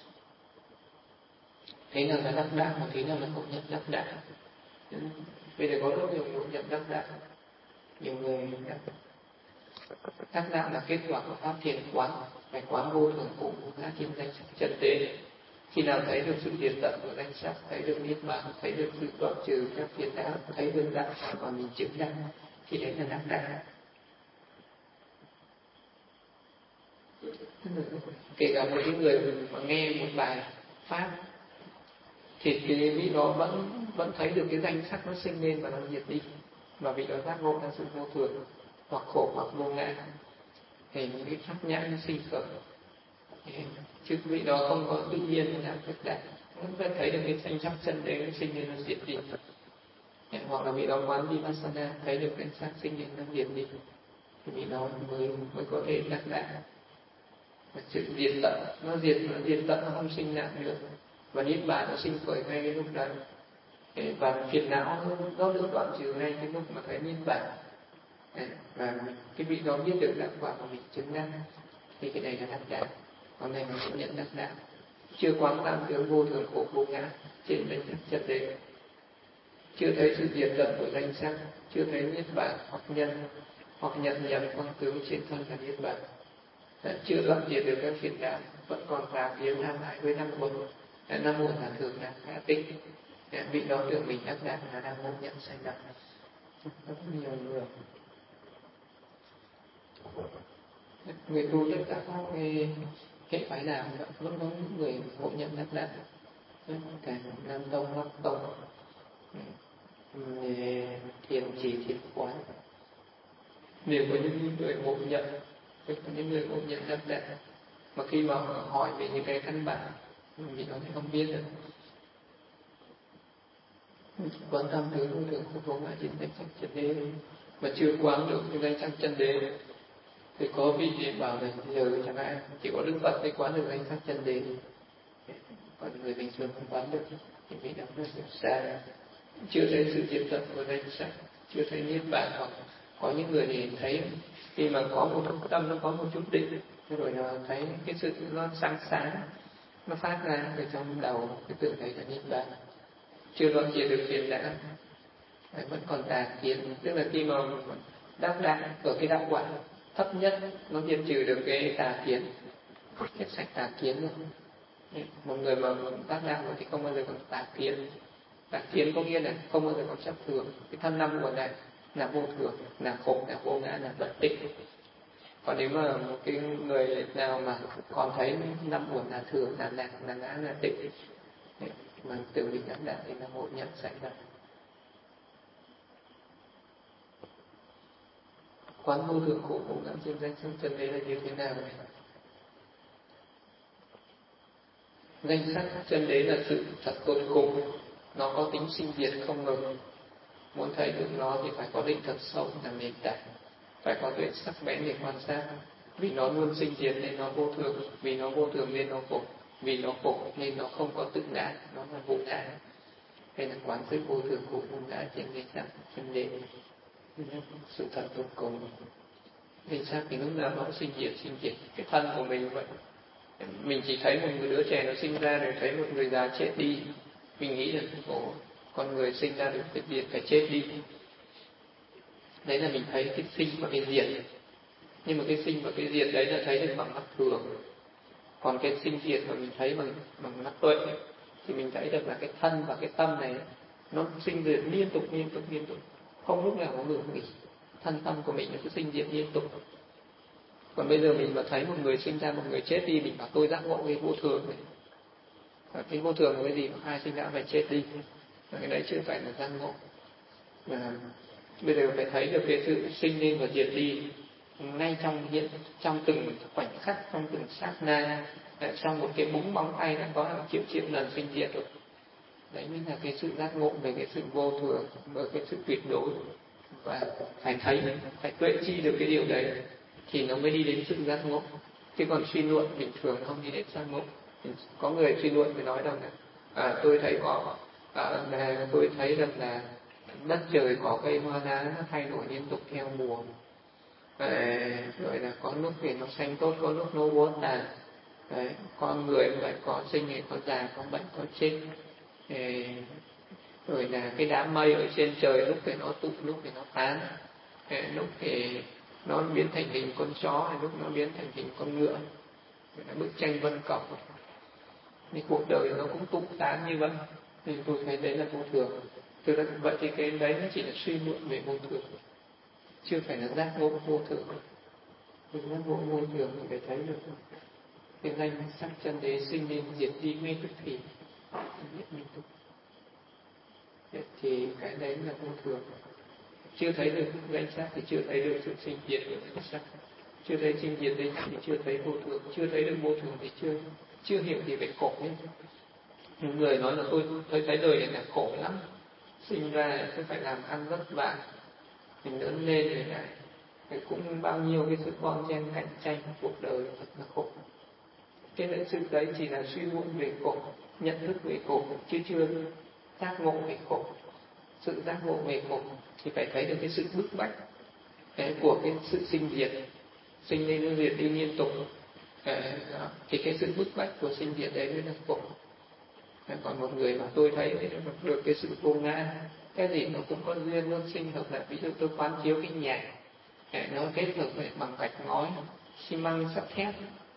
Thế nào là đắc đạo, mà thế nào là mộ nhân đắc đạo. Bây giờ có rất nhiều mộ nhân đắc đạo, nhiều người đắc đắc đạo là kết quả của pháp thiền quán, phải quán vô thường khổ ngã trên danh sắc chân tế. Khi nào thấy được sự diệt tận của danh sắc, thấy được niết bàn, thấy được sự đoạn trừ các phiền não, thấy được đạo mà mình chứng đắc, thì đấy là đắc đạo. Kể cả một cái người mà nghe một bài pháp thì cái vị đó vẫn vẫn thấy được cái danh sắc nó sinh lên và nó diệt đi, và vị đó giác ngộ ra sự vô thường hoặc khổ hoặc vô ngã, thì những cái pháp nhãn nó sinh khởi. Chứ vị đó không có tự nhiên làm tất cả, vẫn phải thấy được cái danh sắc chân đấy nó sinh lên nó diệt đi. Hoặc là vị đó quán vipassana thấy được danh sắc sinh lên nó diệt đi, thì vị đó mới mới có thể đắc đạo. Và sự diệt tận, nó diệt nó diệt tận nó không sinh nạn nữa, và niết bàn nó sinh khởi ngay cái lúc đấy. Và phiền não nó được đoạn trừ ngay cái lúc mà thấy niết bàn. Và cái vị đó biết được đạo quả của mình chứng đắc, thì cái này là đắc đạo. Còn này mình cũng nhận đắc đạo, chưa quán tam tướng vô thường khổ vô ngã trên danh sắc chất đề, chưa thấy sự diệt tận của danh sắc, chưa thấy niết bàn hoặc nhân hoặc nhận nhầm quang tướng trên thân là niết bàn, chưa đoạn diệt được các phiền não, vẫn còn tà kiến tham ái với năm uẩn. Năm uẩn là thường là ngã tích. Vị đó tưởng mình đắc đạo là đang ngộ nhận sanh đạo. Rất nhiều người người tu tất cả các cái hệ phái nào vẫn có những người ngộ nhận đắc đạo, cả Nam Tông, Bắc Tông, Thiền Chỉ, Thiền Quán đều có những người ngộ nhận, có những người ngộ nhận đắc đạo. Mà khi mà hỏi về những cái căn bản thì nó không biết được. Quán tâm tướng vô thường khổ vô ngã trên danh sắc chân đế mà chưa quán được cái danh sắc chân đế, thì có vị để bảo là giờ chẳng hạn chỉ có Đức Phật mới quán được danh sắc chân đế, còn người bình thường không quán được, thì vị đó nó xa, chưa thấy sự diệt tận của danh sắc, chưa thấy niết bàn. Hoặc có những người thì thấy khi mà có một chút tâm, nó có một chút định, rồi nó thấy cái sự nó sáng sáng nó phát ra ở trong đầu, cái tự thấy là niết bàn, chưa đoạn diệt được phiền não, vẫn còn tà kiến. Tức là khi mà đắc đạo ở cái đạo quả thấp nhất, nó diệt trừ được cái tà kiến, hết sạch tà kiến rồi. Một người mà đắc đạo rồi thì không bao giờ còn tà kiến. Tà kiến có nghĩa là không bao giờ còn chấp thường. Cái thân năm của này là vô thường, là khổ, là vô ngã, là bất tịnh. Còn nếu mà một cái người nào mà còn thấy năm uẩn là thường, là lạc, là ngã, là tịnh, mà tự mình đắc đạo thì là ngộ nhận sanh đạo. Quán vô thường khổ vô ngã trên danh sắc chân đế là như thế nào? Danh sắc chân đế là sự thật tột cùng, nó có tính sinh diệt không ngừng. Muốn thấy được nó thì phải có định thật sâu làm nền tảng, phải có tuệ sắc bén để quan sát. Vì nó luôn sinh diệt nên nó vô thường, vì nó vô thường nên nó khổ, vì nó khổ nên nó không có tự ngã, nó là vô ngã. Đây là quán sự vô thường khổ vô ngã trên danh sắc chân đế, sự thật tột cùng. Danh sắc thì lúc nào nó sinh diệt, sinh diệt. Cái thân của mình vậy, mình chỉ thấy một người đứa trẻ nó sinh ra, rồi thấy một người già chết đi, mình nghĩ là khổ. Con người sinh ra được phải diệt, phải chết đi. Đấy là mình thấy cái sinh và cái diệt. Nhưng mà cái sinh và cái diệt đấy là thấy được bằng mắt thường. Còn cái sinh diệt mà mình thấy bằng bằng mắt tuệ thì mình thấy được là cái thân và cái tâm này nó sinh diệt liên tục liên tục liên tục, không lúc nào có ngừng nghỉ. Thân tâm của mình nó cứ sinh diệt liên tục. Còn bây giờ mình mà thấy một người sinh ra, một người chết đi, mình bảo tôi giác ngộ cái vô thường này. Cái vô thường là cái gì? Ai sinh ra phải chết đi. Cái đấy chưa phải là giác ngộ. Mà bây giờ phải thấy được cái sự sinh lên và diệt đi ngay trong hiện, trong từng khoảnh khắc, trong từng sát na, trong một cái búng móng tay đã có hàng triệu triệu lần sinh diệt rồi. Đấy mới là cái sự giác ngộ về cái sự vô thường, về cái sự tuyệt đối. Và phải thấy, phải tuệ chi được cái điều đấy thì nó mới đi đến sự giác ngộ. Chứ còn suy luận bình thường không đi đến giác ngộ. Có người suy luận thì nói rằng là à, tôi thấy có à, là tôi thấy rằng là đất trời có cây hoa lá nó thay đổi liên tục theo mùa, à, rồi là có lúc thì nó xanh tốt, có lúc nó úa tàn. Đấy, con người lại có sinh thì có già, có bệnh, có chết. Đấy, rồi là cái đám mây ở trên trời lúc thì nó tụ, lúc thì nó tán. Đấy, lúc thì nó biến thành hình con chó, lúc nó biến thành hình con ngựa. Đấy là bức tranh vân cọc. Thì cuộc đời nó cũng tụ tán như vậy. Thì tôi thấy đấy là vô thường. Từ đó vậy thì cái đấy nó chỉ là suy luận về vô thường, chưa phải là giác ngộ vô thường. Vì giác ngộ vô thường thì phải thấy được cái danh sắc chân đế sinh lên diệt đi ngay tức thì liên tục. Thì cái đấy là vô thường. Chưa thấy được danh sắc thì chưa thấy được sự sinh diệt của danh sắc. Chưa thấy sinh diệt danh sắc thì chưa thấy vô thường. Chưa thấy được vô thường thì chưa chưa hiểu gì về khổ ấy. Những người nói là tôi thấy thấy đời này là khổ lắm, sinh ra tôi phải làm ăn vất vả, mình lớn lên rồi lại phải cũng bao nhiêu cái sự bon chen cạnh tranh, cuộc đời thật là khổ. Cái lẽ sự đấy chỉ là suy luận về khổ, nhận thức về khổ, chứ chưa giác ngộ về khổ. Sự giác ngộ về khổ thì phải thấy được cái sự bức bách của cái sự sinh diệt, sinh lên diệt đi liên tục. Thì cái sự bức bách của sinh diệt đấy mới là khổ. Còn một người mà tôi thấy được cái sự vô ngã, cái gì nó cũng có duyên nó sinh hợp lại. Ví dụ tôi quán chiếu cái nhà, nó kết hợp bằng gạch ngói, xi măng, sắt thép,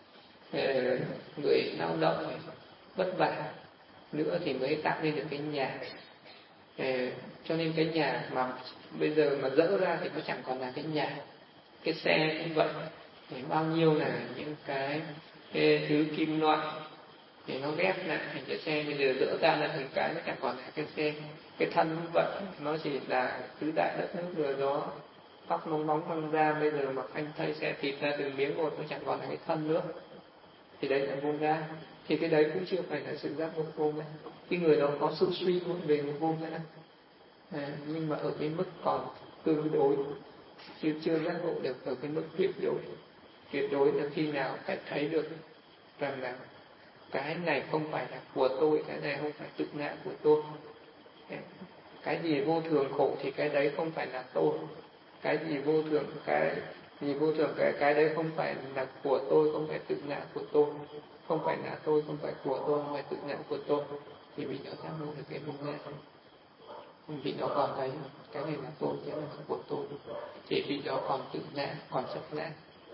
người lao động vất vả nữa thì mới tạo nên được cái nhà. Cho nên cái nhà mà bây giờ mà dỡ ra thì nó chẳng còn là cái nhà. Cái xe cũng vậy, thì bao nhiêu là những cái, cái thứ kim loại thì nó ghép lại thành cái xe, bây giờ dỡ ra là thành cái nó chẳng còn là cái xe. Cái thân cũng vậy, nó chỉ là tứ đại đất nước vừa gió, tóc nóng bóng văng ra, bây giờ mà phanh thay xe thịt ra từng miếng một, nó chẳng còn là cái thân nữa. Thì đấy là vô ngã. Thì cái đấy cũng chưa phải là sự giác ngộ vô ngã. Cái người đó có sự suy luận về vô ngã, à, nhưng mà ở cái mức còn tương đối, chưa chưa giác ngộ được ở cái mức tuyệt đối. Tuyệt đối là khi nào phải thấy được rằng là cái này không phải là của tôi, cái này không phải tự ngã của tôi. Cái gì vô thường khổ thì cái đấy không phải là tôi. Cái gì vô thường, cái gì vô thường, cái cái đấy không phải là của tôi, không phải tự ngã của tôi, không phải là tôi, không phải của tôi, không phải tự ngã của tôi. Thì vì đó giác ngộ được cái vô ngã. Vì đó còn thấy cái này là tôi, cái này là của tôi, thì vì đó còn tự ngã, còn chấp ngã.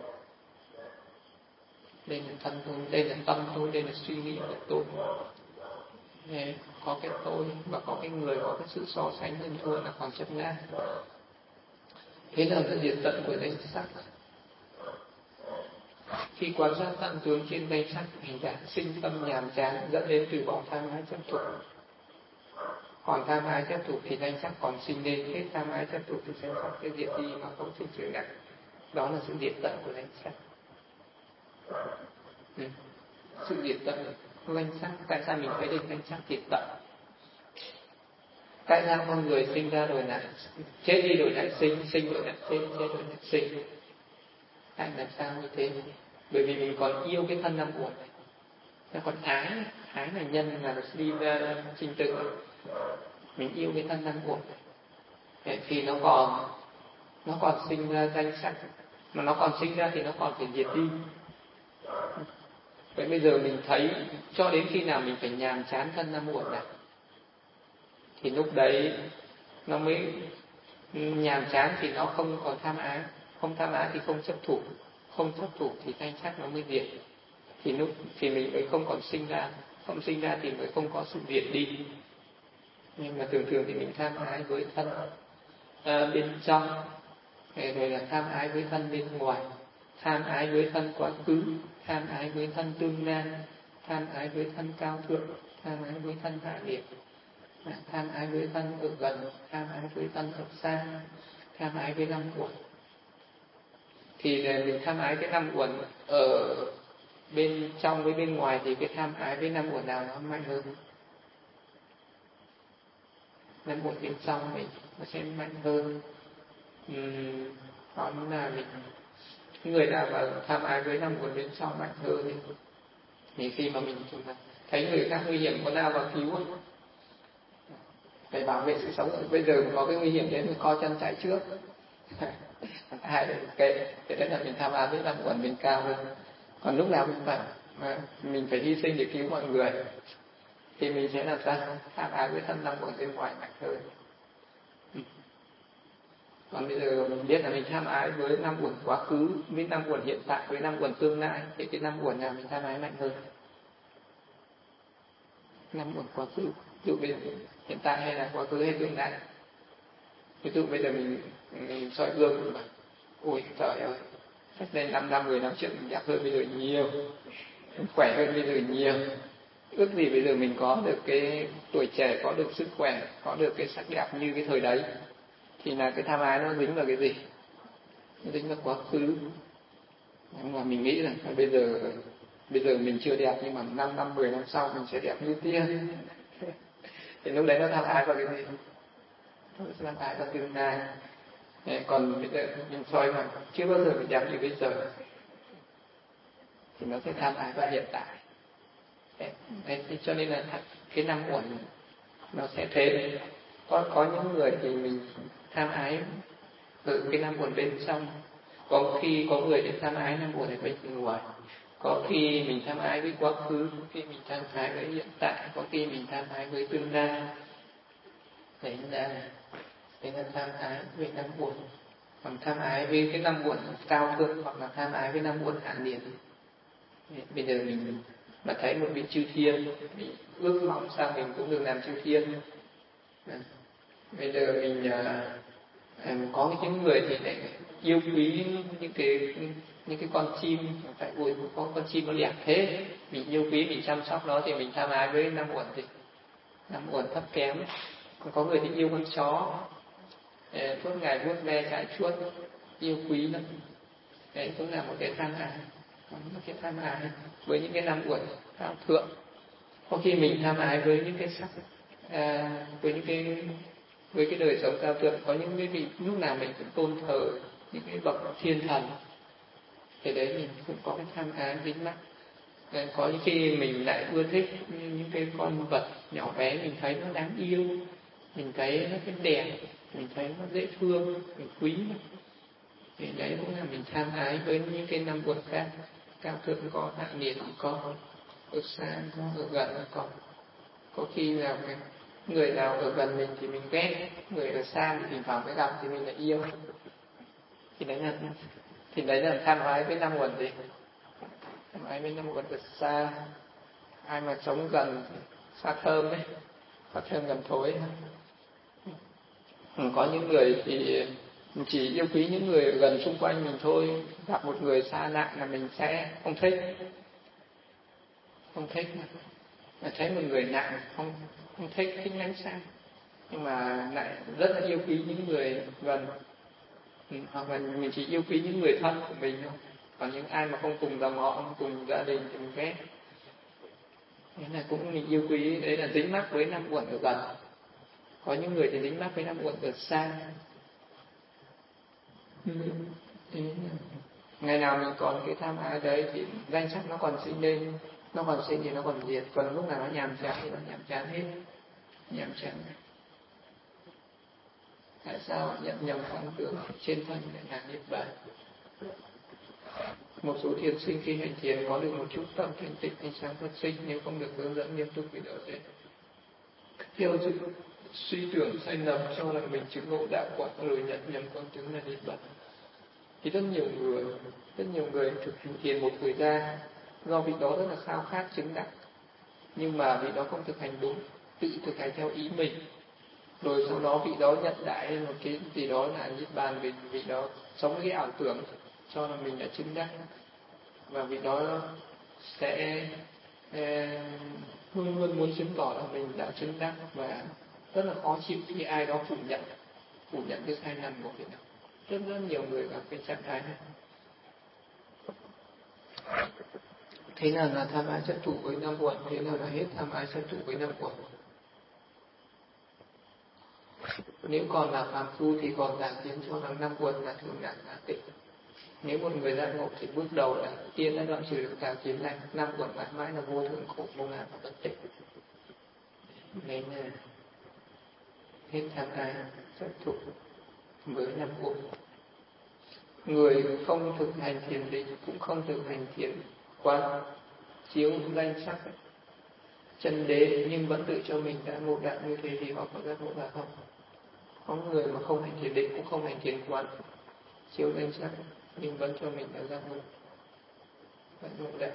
Đây là thân tôi, đây là tâm tôi, đây là suy nghĩ của tôi. Để có cái tôi và có cái người, có cái sự so sánh hơn thua là còn chấp ngã. Thế là là diệt tận của danh sắc. Khi quan sát tận tướng trên danh sắc, hành giả sinh tâm nhàm chán, dẫn đến từ bỏ tham ái chấp thủ. Còn tham ái chấp thủ thì danh sắc còn sinh lên, hết tham ái chấp thủ thì danh sắc sẽ diệt đi mà không sinh trở lại. Đó là sự diệt tận của danh sắc. Ừ. Sự diệt tận danh sắc. Tại sao mình phải định danh sắc diệt tận? Tại sao con người sinh ra rồi lại chết đi rồi lại sinh, sinh rồi lại chết, chết rồi lại sinh? Tại làm sao như thế? Bởi vì mình còn yêu cái thân năm uẩn này. Nó còn ái, ái là nhân, là đi ra sinh tử. Mình yêu cái thân năm uẩn này. Thì nó còn nó còn sinh ra danh sắc, mà nó còn sinh ra thì nó còn phải diệt đi. Vậy bây giờ mình thấy cho đến khi nào mình phải nhàm chán thân năm uẩn này, thì lúc đấy nó mới nhàm chán, thì nó không còn tham ái. Không tham ái thì không chấp thủ, không chấp thủ thì danh sắc nó mới diệt. Thì lúc thì mình mới không còn sinh ra, không sinh ra thì mới không có sự diệt đi. Nhưng mà thường thường thì mình tham ái với thân à, bên trong, rồi là tham ái với thân bên ngoài, tham ái với thân quá khứ, tham ái với thân tương lai, tham ái với thân cao thượng, tham ái với thân hạ liệt, tham ái với thân ở gần, tham ái với thân ở xa, tham ái với năm uẩn. Thì mình tham ái cái năm uẩn ở bên trong với bên ngoài, thì cái tham ái với năm uẩn nào nó mạnh hơn? Năm uẩn bên trong mình nó sẽ mạnh hơn. Uhm, đó là mình người nào mà tham ái với năm uẩn bên trong mạnh hơn thì, thì khi mà mình thấy người khác nguy hiểm có nào vào cứu ấy, phải bảo vệ sự sống. Bây giờ có cái nguy hiểm đến mình co chân chạy trước hai cái cái đấy là mình tham ái với năm uẩn bên cao hơn. Còn lúc nào mình phải mà mình phải hy sinh để cứu mọi người thì mình sẽ làm sao tham ái với thân năm uẩn bên ngoài mạnh hơn. Còn bây giờ mình biết là mình tham ái với năm uẩn quá khứ, với năm uẩn hiện tại, với năm uẩn tương lai, thì cái năm uẩn nào mình tham ái mạnh hơn? Năm uẩn quá khứ, ví dụ bây giờ hiện tại hay là quá khứ hay tương lai? Ví dụ bây giờ mình mình soi gương mình bảo, ôi trời ơi, cách đây năm năm mười năm trước mình đẹp hơn bây giờ nhiều, mình khỏe hơn bây giờ nhiều. Ước gì bây giờ mình có được cái tuổi trẻ, có được sức khỏe, có được cái sắc đẹp như cái thời đấy. Thì là cái tham ái nó dính vào cái gì? Nó dính vào quá khứ. Nhưng mà mình nghĩ rằng bây giờ bây giờ mình chưa đẹp, nhưng mà năm năm mười năm sau mình sẽ đẹp như tiên. Thì lúc đấy nó tham ái vào cái gì? Nó tham ái vào tương lai. Còn bây giờ mình soi mà chưa bao giờ mình đẹp như bây giờ thì nó sẽ tham ái vào hiện tại. Đấy, cho nên là cái năm uẩn nó sẽ thế. Có có những người thì mình tham ái ở cái năm uẩn bên trong, có khi có người thì tham ái năm uẩn ở bên ngoài, có khi mình tham ái với quá khứ, có khi mình tham ái với hiện tại, có khi mình tham ái với tương lai. Đấy là đấy là tham ái với năm uẩn. Còn tham ái với cái năm uẩn cao hơn hoặc là tham ái với năm uẩn hạ nhiệt. Bây giờ mình mà thấy một vị chư thiên, mình ước mong sao mình cũng được làm chư thiên. Bây giờ mình uh, có những người thì lại yêu quý những cái những cái con chim, phải ui có con chim nó đẹp thế, mình yêu quý, mình chăm sóc nó thì mình tham ái với năm uẩn thì năm uẩn thấp kém. Còn có người thì yêu con chó, suốt ngày vuốt ve chải chuốt, yêu quý lắm. Đấy cũng là một cái tham ái, một cái tham ái với những cái năm uẩn cao thượng. Có khi mình tham ái với những cái sắc, à, với những cái với cái đời sống cao thượng, có những cái vị lúc nào mình cũng tôn thờ những cái bậc thiên thần, thì đấy mình cũng có cái tham ái dính mắc. Có những khi mình lại ưa thích những cái con vật nhỏ bé, mình thấy nó đáng yêu, mình thấy nó cái đẹp, mình thấy nó dễ thương, mình quý nó. Thì đấy cũng là mình tham ái với những cái năm uẩn khác, cao thượng có, hạ nhiệt có, ở xa có, ở gần có. Có khi là cái người nào ở gần mình thì mình ghét, người ở xa thì thỉnh thoảng mới gặp thì mình lại yêu. Thì đấy là thì đấy là tham ái với năm uẩn gì? Tham ái với năm uẩn ở xa. Ai mà sống gần xa thơm đấy, xa thơm gần thối. Có những người thì chỉ yêu quý những người ở gần xung quanh mình thôi, gặp một người xa lạ là mình sẽ không thích, không thích mà, mà thấy một người lạ không không thích, thích lánh xa. Nhưng mà lại rất là yêu quý những người gần, hoặc là mình chỉ yêu quý những người thân của mình thôi. Còn những ai mà không cùng dòng họ, không cùng gia đình thì mình ghét. Thế là cũng mình yêu quý, đấy là dính mắc với năm uẩn ở gần. Có những người thì dính mắc với năm uẩn ở xa. Thế ngày nào mình còn cái tham ái đấy thì danh sắc nó còn sinh lên, nó còn sinh thì nó còn diệt. Còn lúc nào nó nhàm chán thì nó nhàm chán hết, nhàm chán. Tại sao nhận nhầm quan tưởng trên thân để làm niết bàn? Một số thiền sinh khi hành thiền có được một chút tâm thanh tịnh, ánh sáng phát sinh, nếu không được hướng dẫn nghiêm túc thì đỡ sẽ theo sự suy tưởng sai lầm cho là mình chứng ngộ đạo quả, rồi nhận nhầm quan tướng là niết bàn. Thì rất nhiều người, rất nhiều người thực hành thiền một thời gian, do vị đó rất là khao khát chứng đắc, nhưng mà vị đó không thực hành đúng, tự thực hành theo ý mình. Rồi sau đó vị đó nhận đại một cái gì đó là niết bàn, vì vị đó sống với cái ảo tưởng cho là mình đã chứng đắc, và vị đó sẽ eh, luôn luôn muốn chứng tỏ là mình đã chứng đắc, và rất là khó chịu khi ai đó phủ nhận phủ nhận cái sai lầm của vị đó. Rất rất nhiều người gặp cái trạng thái này. Thế nào là tham ái chấp thủ với năm uẩn? Thế nào là hết tham ái chấp thủ với năm uẩn? Nếu còn là phàm phu thì còn giảng tiến cho rằng năm uẩn là thường đẳng là tịnh. Nếu một người giác ngộ thì bước đầu là tiên đã đoạn trừ được tà kiến này, năm quẩn mãi mãi là vô thượng khổ vô ngã và bất tịnh. Nên là hết tham ái chấp thủ mới năm uẩn. Người không thực hành thiền định cũng không thực hành thiền quán chiếu danh sắc chân đế, nhưng vẫn tự cho mình đã ngộ đạo như thế thì họ có giác ngộ là không? Có người mà không hành thiền định cũng không hành thiền quán chiếu danh sắc nhưng vẫn cho mình đã giác ngộ, giác ngộ đạo.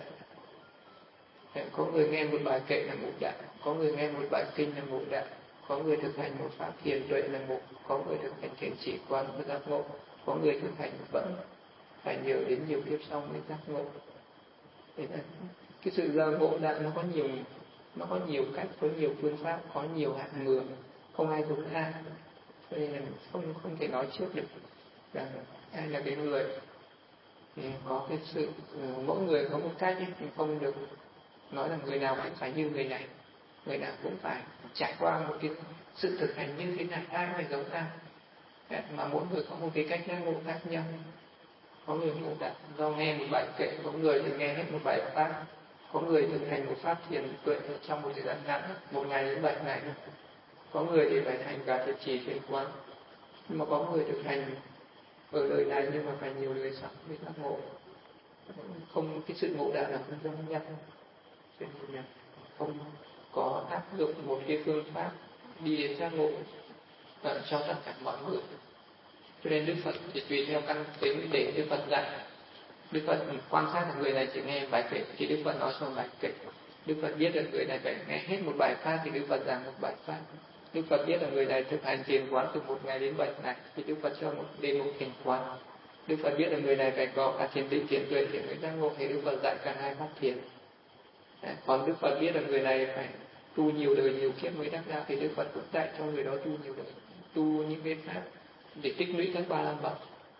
Có người nghe một bài kệ là ngộ đạo, có người nghe một bài kinh là ngộ đạo, có người thực hành một pháp thiền tuệ là ngộ, có người thực hành thiền chỉ quán mới giác ngộ, có người thực hành vẫn phải nhờ đến nhiều kiếp sau mới giác ngộ. Thế là cái sự giác ngộ đạo nó có nhiều, nó có nhiều cách, có nhiều phương pháp, có nhiều hạng người, không ai giống ai, cho nên là không không thể nói trước được rằng ai là cái người thì có cái sự mỗi người có một cách, thì không được nói là người nào cũng phải như người này, người nào cũng phải trải qua một cái sự thực hành như thế này, ai phải giống ai, mà mỗi người có một cái cách giác ngộ khác nhau. Có người ngộ đạo do nghe một bài kệ, có người thì nghe hết một bài pháp, có người thực hành một pháp thiền tuệ trong một thời gian ngắn, một ngày đến bảy ngày, có người thì phải hành cả thiền trì thiền quán, nhưng mà có người thực hành ở đời này nhưng mà phải nhiều đời sau mới giác ngộ. Không, cái sự ngộ đạo là không giống nhau, cho nên là không có áp dụng một cái phương pháp đi đến giác ngộ cho tất cả mọi người. Cho nên Đức Phật thì tùy theo căn tính để Đức Phật dạy. Đức Phật quan sát là người này chỉ nghe bài kệ thì Đức Phật nói cho bài kệ. Đức Phật biết là người này phải nghe hết một bài pháp thì Đức Phật giảng một bài pháp. Đức Phật biết là người này thực hành thiền quán từ một ngày đến bảy ngày thì Đức Phật cho một đến một thiền quán. Đức Phật biết là người này phải có cả thiền định, thiền tuệ, thiền giác ngộ thì Đức Phật dạy cả hai pháp thiền. Còn Đức Phật biết là người này phải tu nhiều đời nhiều kiếp mới đắc đạo thì Đức Phật cũng dạy cho người đó tu nhiều đời, tu những cái pháp để tích lũy các ba la mật.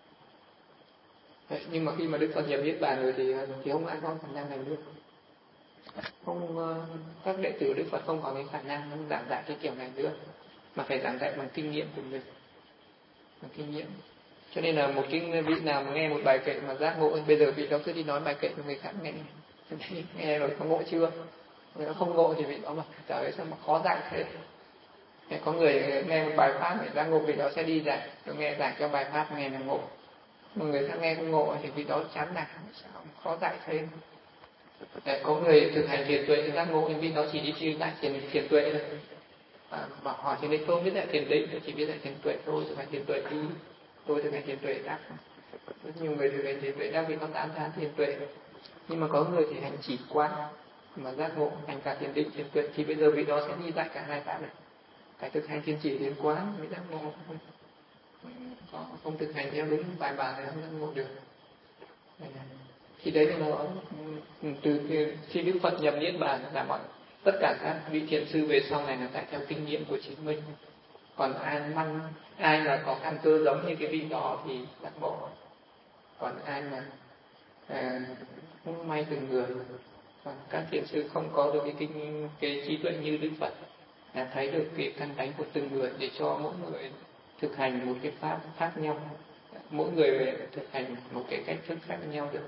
Nhưng mà khi mà Đức Phật nhập niết bàn rồi thì thì không ai có khả năng này nữa. Không, các đệ tử Đức Phật không có cái khả năng giảng dạy cái kiểu này nữa, mà phải giảng dạy bằng kinh nghiệm của mình, bằng kinh nghiệm. Cho nên là một cái vị nào mà nghe một bài kệ mà giác ngộ, bây giờ vị đó cứ đi nói bài kệ cho người khác nghe, nghe rồi có ngộ chưa? Nếu không ngộ thì vị đó mà trời ơi sao mà khó dạy thế. Có người nghe một bài pháp để giác ngộ, vị đó sẽ đi dạy, rồi nghe giảng cho bài pháp nghe là ngộ. Mà người khác nghe không ngộ thì vị đó chán nản, sao khó dạy thêm. Để có người thực hành thiền tuệ thì giác ngộ, nhưng vị đó chỉ đi chuyên dạy thiền thiền tuệ thôi. À, bảo hỏi thì đấy tôi biết dạy thiền định, tôi chỉ biết dạy thiền tuệ thôi, thực hành thiền tuệ đi, tôi thực hành thiền tuệ đắc. Rất nhiều người thực hành thiền tuệ đắc vì có tán thán thiền tuệ, nhưng mà có người thì hành chỉ quán mà giác ngộ, hành cả thiền định thiền tuệ thì bây giờ vị đó sẽ đi dạy cả hai pháp này, phải thực hành thiền chỉ thiền quán mới giác ngộ. Không, không thực hành theo đúng bài bản thì không giác ngộ được. Thì đấy là nó từ khi Đức Phật nhập niết bàn là mọi tất cả các vị thiền sư về sau này là tại theo kinh nghiệm của chính mình. Còn ai mang ai mà có căn cơ giống như cái vị đó thì giác ngộ. Còn ai mà à, không may từng người. Còn các thiền sư không có được cái kinh cái trí tuệ như Đức Phật là thấy được cái căn tánh của từng người để cho mỗi người thực hành một cái pháp khác nhau, mỗi người thực hành một cái cách thức khác nhau được.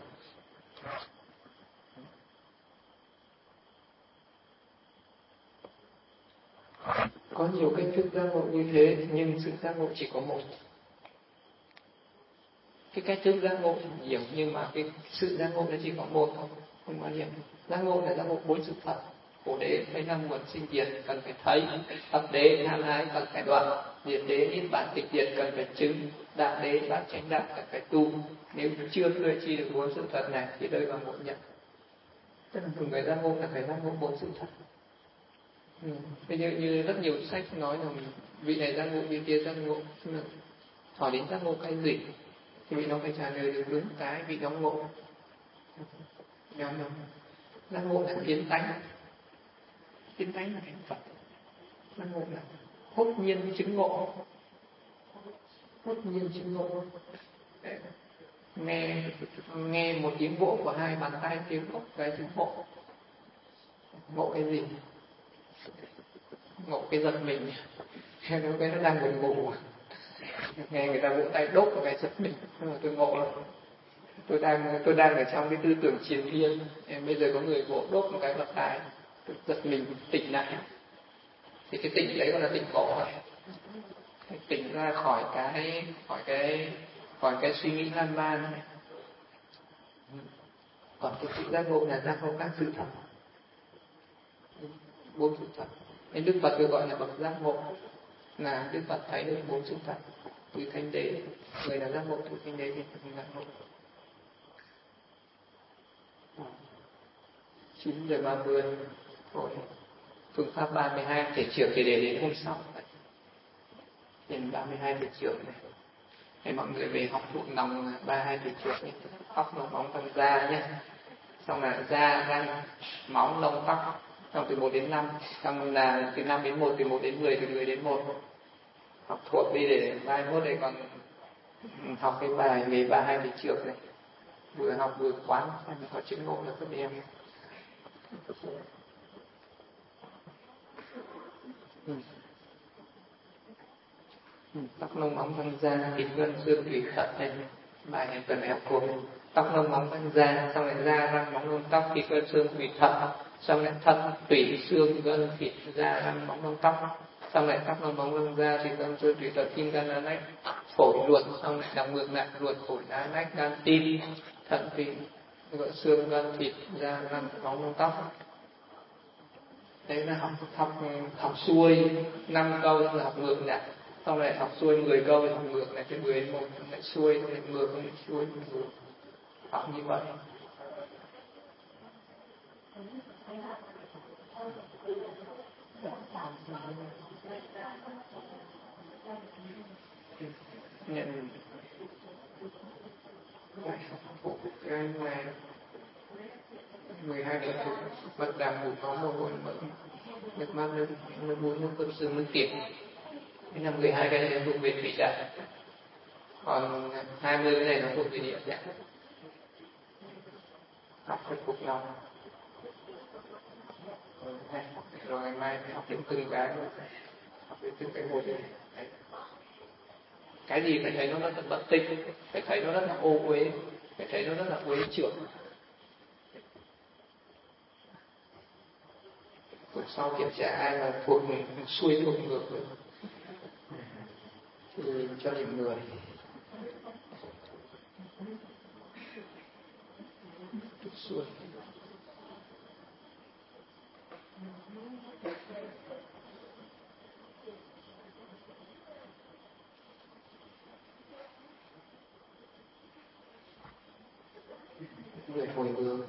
Có nhiều cách thức giác ngộ như thế nhưng sự giác ngộ chỉ có một. Cái cách thức giác ngộ nhiều nhưng mà cái sự giác ngộ nó chỉ có một thôi, không có nhiều. Giác ngộ là giác ngộ bốn sự thật. Khổ đế mấy năm nguồn sinh diệt cần phải thấy, tập đế tham ái cần phải đoạn, diệt đế niết bàn tịch diệt cần phải chứng, đạo đế bát chánh đạo cần phải tu. Nếu chưa tuệ chi được bốn sự thật này thì rơi vào ngộ nhập. Tức là người giác ngộ là phải giác ngộ bốn sự thật. Ừ. Bây giờ như rất nhiều sách nói là vị này giác ngộ, vị kia giác ngộ, hỏi đến giác ngộ cái gì thì vị nó phải trả lời được đúng cái vị đó ngộ. Giác ngộ là kiến tánh, kiến tánh là thành Phật. Giác ngộ là hốt nhiên chứng ngộ, hốt nhiên chứng ngộ. Nghe nghe một tiếng vỗ của hai bàn tay, tiếng vỗ cái chứng ngộ. Ngộ cái gì? Ngộ cái giật mình. Cái nó đang buồn ngủ, nghe người ta vỗ tay đốt vào cái giật mình, nhưng mà tôi ngộ rồi. tôi đang tôi đang ở trong cái tư tưởng chiến thiên. Em bây giờ có người vỗ đốt một cái bật tai, tôi giật mình tỉnh lại. Thì cái tỉnh đấy gọi là tỉnh ngộ, tỉnh ra khỏi cái khỏi cái khỏi cái suy nghĩ lan man. Còn cái sự giác ngộ là giác ngộ các sự thật, bốn sự thật. Nên Đức Phật được gọi là bậc giác ngộ, là Đức Phật thấy được bốn sự thật từ Thánh Đế. Người là giác ngộ từ Thánh Đế thì là giác ngộ. Chín giờ ba mươi rồi phương pháp ba mươi hai thể trưởng thì để đến hôm sau. Đến ba mươi hai thể trưởng này, để mọi người về học thuộc lòng ba mươi hai thể trưởng nhé. Tóc lông móng răng da nhé, xong là da răng móng lông tóc, xong từ một đến năm, xong là từ năm đến một, từ một đến mười, từ mười đến một. Học thuộc đi để mai mốt đây còn học cái bài về ba mươi hai thể trưởng này, vừa học vừa quán xem có chữ ngộ là các em. Ừ. Ừ. Tóc lông móng răng da thịt gân xương tủy thận này, bài này cần phải học thuộc. Tóc lông móng răng da, xong lại da răng móng lông tóc thịt gân xương tủy thận, xong lại thận tủy xương gân thịt da răng móng lông tóc, xong lại tóc lông móng răng da thịt gân xương tủy thận tim gan lá nách phổi ruột, xong lại đọc ngược lại ruột phổi lá nách gan tim thận tủy gọi xương gân thịt da răng móng lông tóc. Đấy là học học học xuôi năm câu là học ngược lại, xong lại học xuôi mười câu thì học ngược lại, cái mười đến một lại xuôi, lại ngược lại xuôi ngược, học như vậy. Nhận cái này mười hai điểm thuộc bật đàm ngủ có mồ hôi mỡ nước mắt nước nước mũi nước cơm xương nước tiết. Cái là mười hai cái này thuộc về thủy đại, còn hai mươi cái này nó thuộc về địa đại. Học phải phục lòng rồi ngày mai học đến từng cái, học đến từng cái một. Cái gì phải thấy nó rất là bất tinh, phải thấy nó rất là ô uế, phải thấy nó rất là uế trưởng. Rồi sau kiểm tra ai là thuộc xuôi thuộc ngược rồi thì cho điểm người. Xuôi người hồi hướng.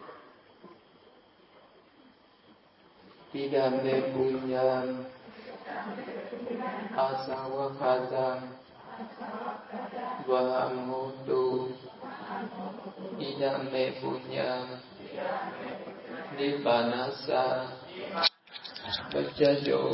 Idame punyam asawakhatam vahamotu. Idame punyam nibbanasa vajajo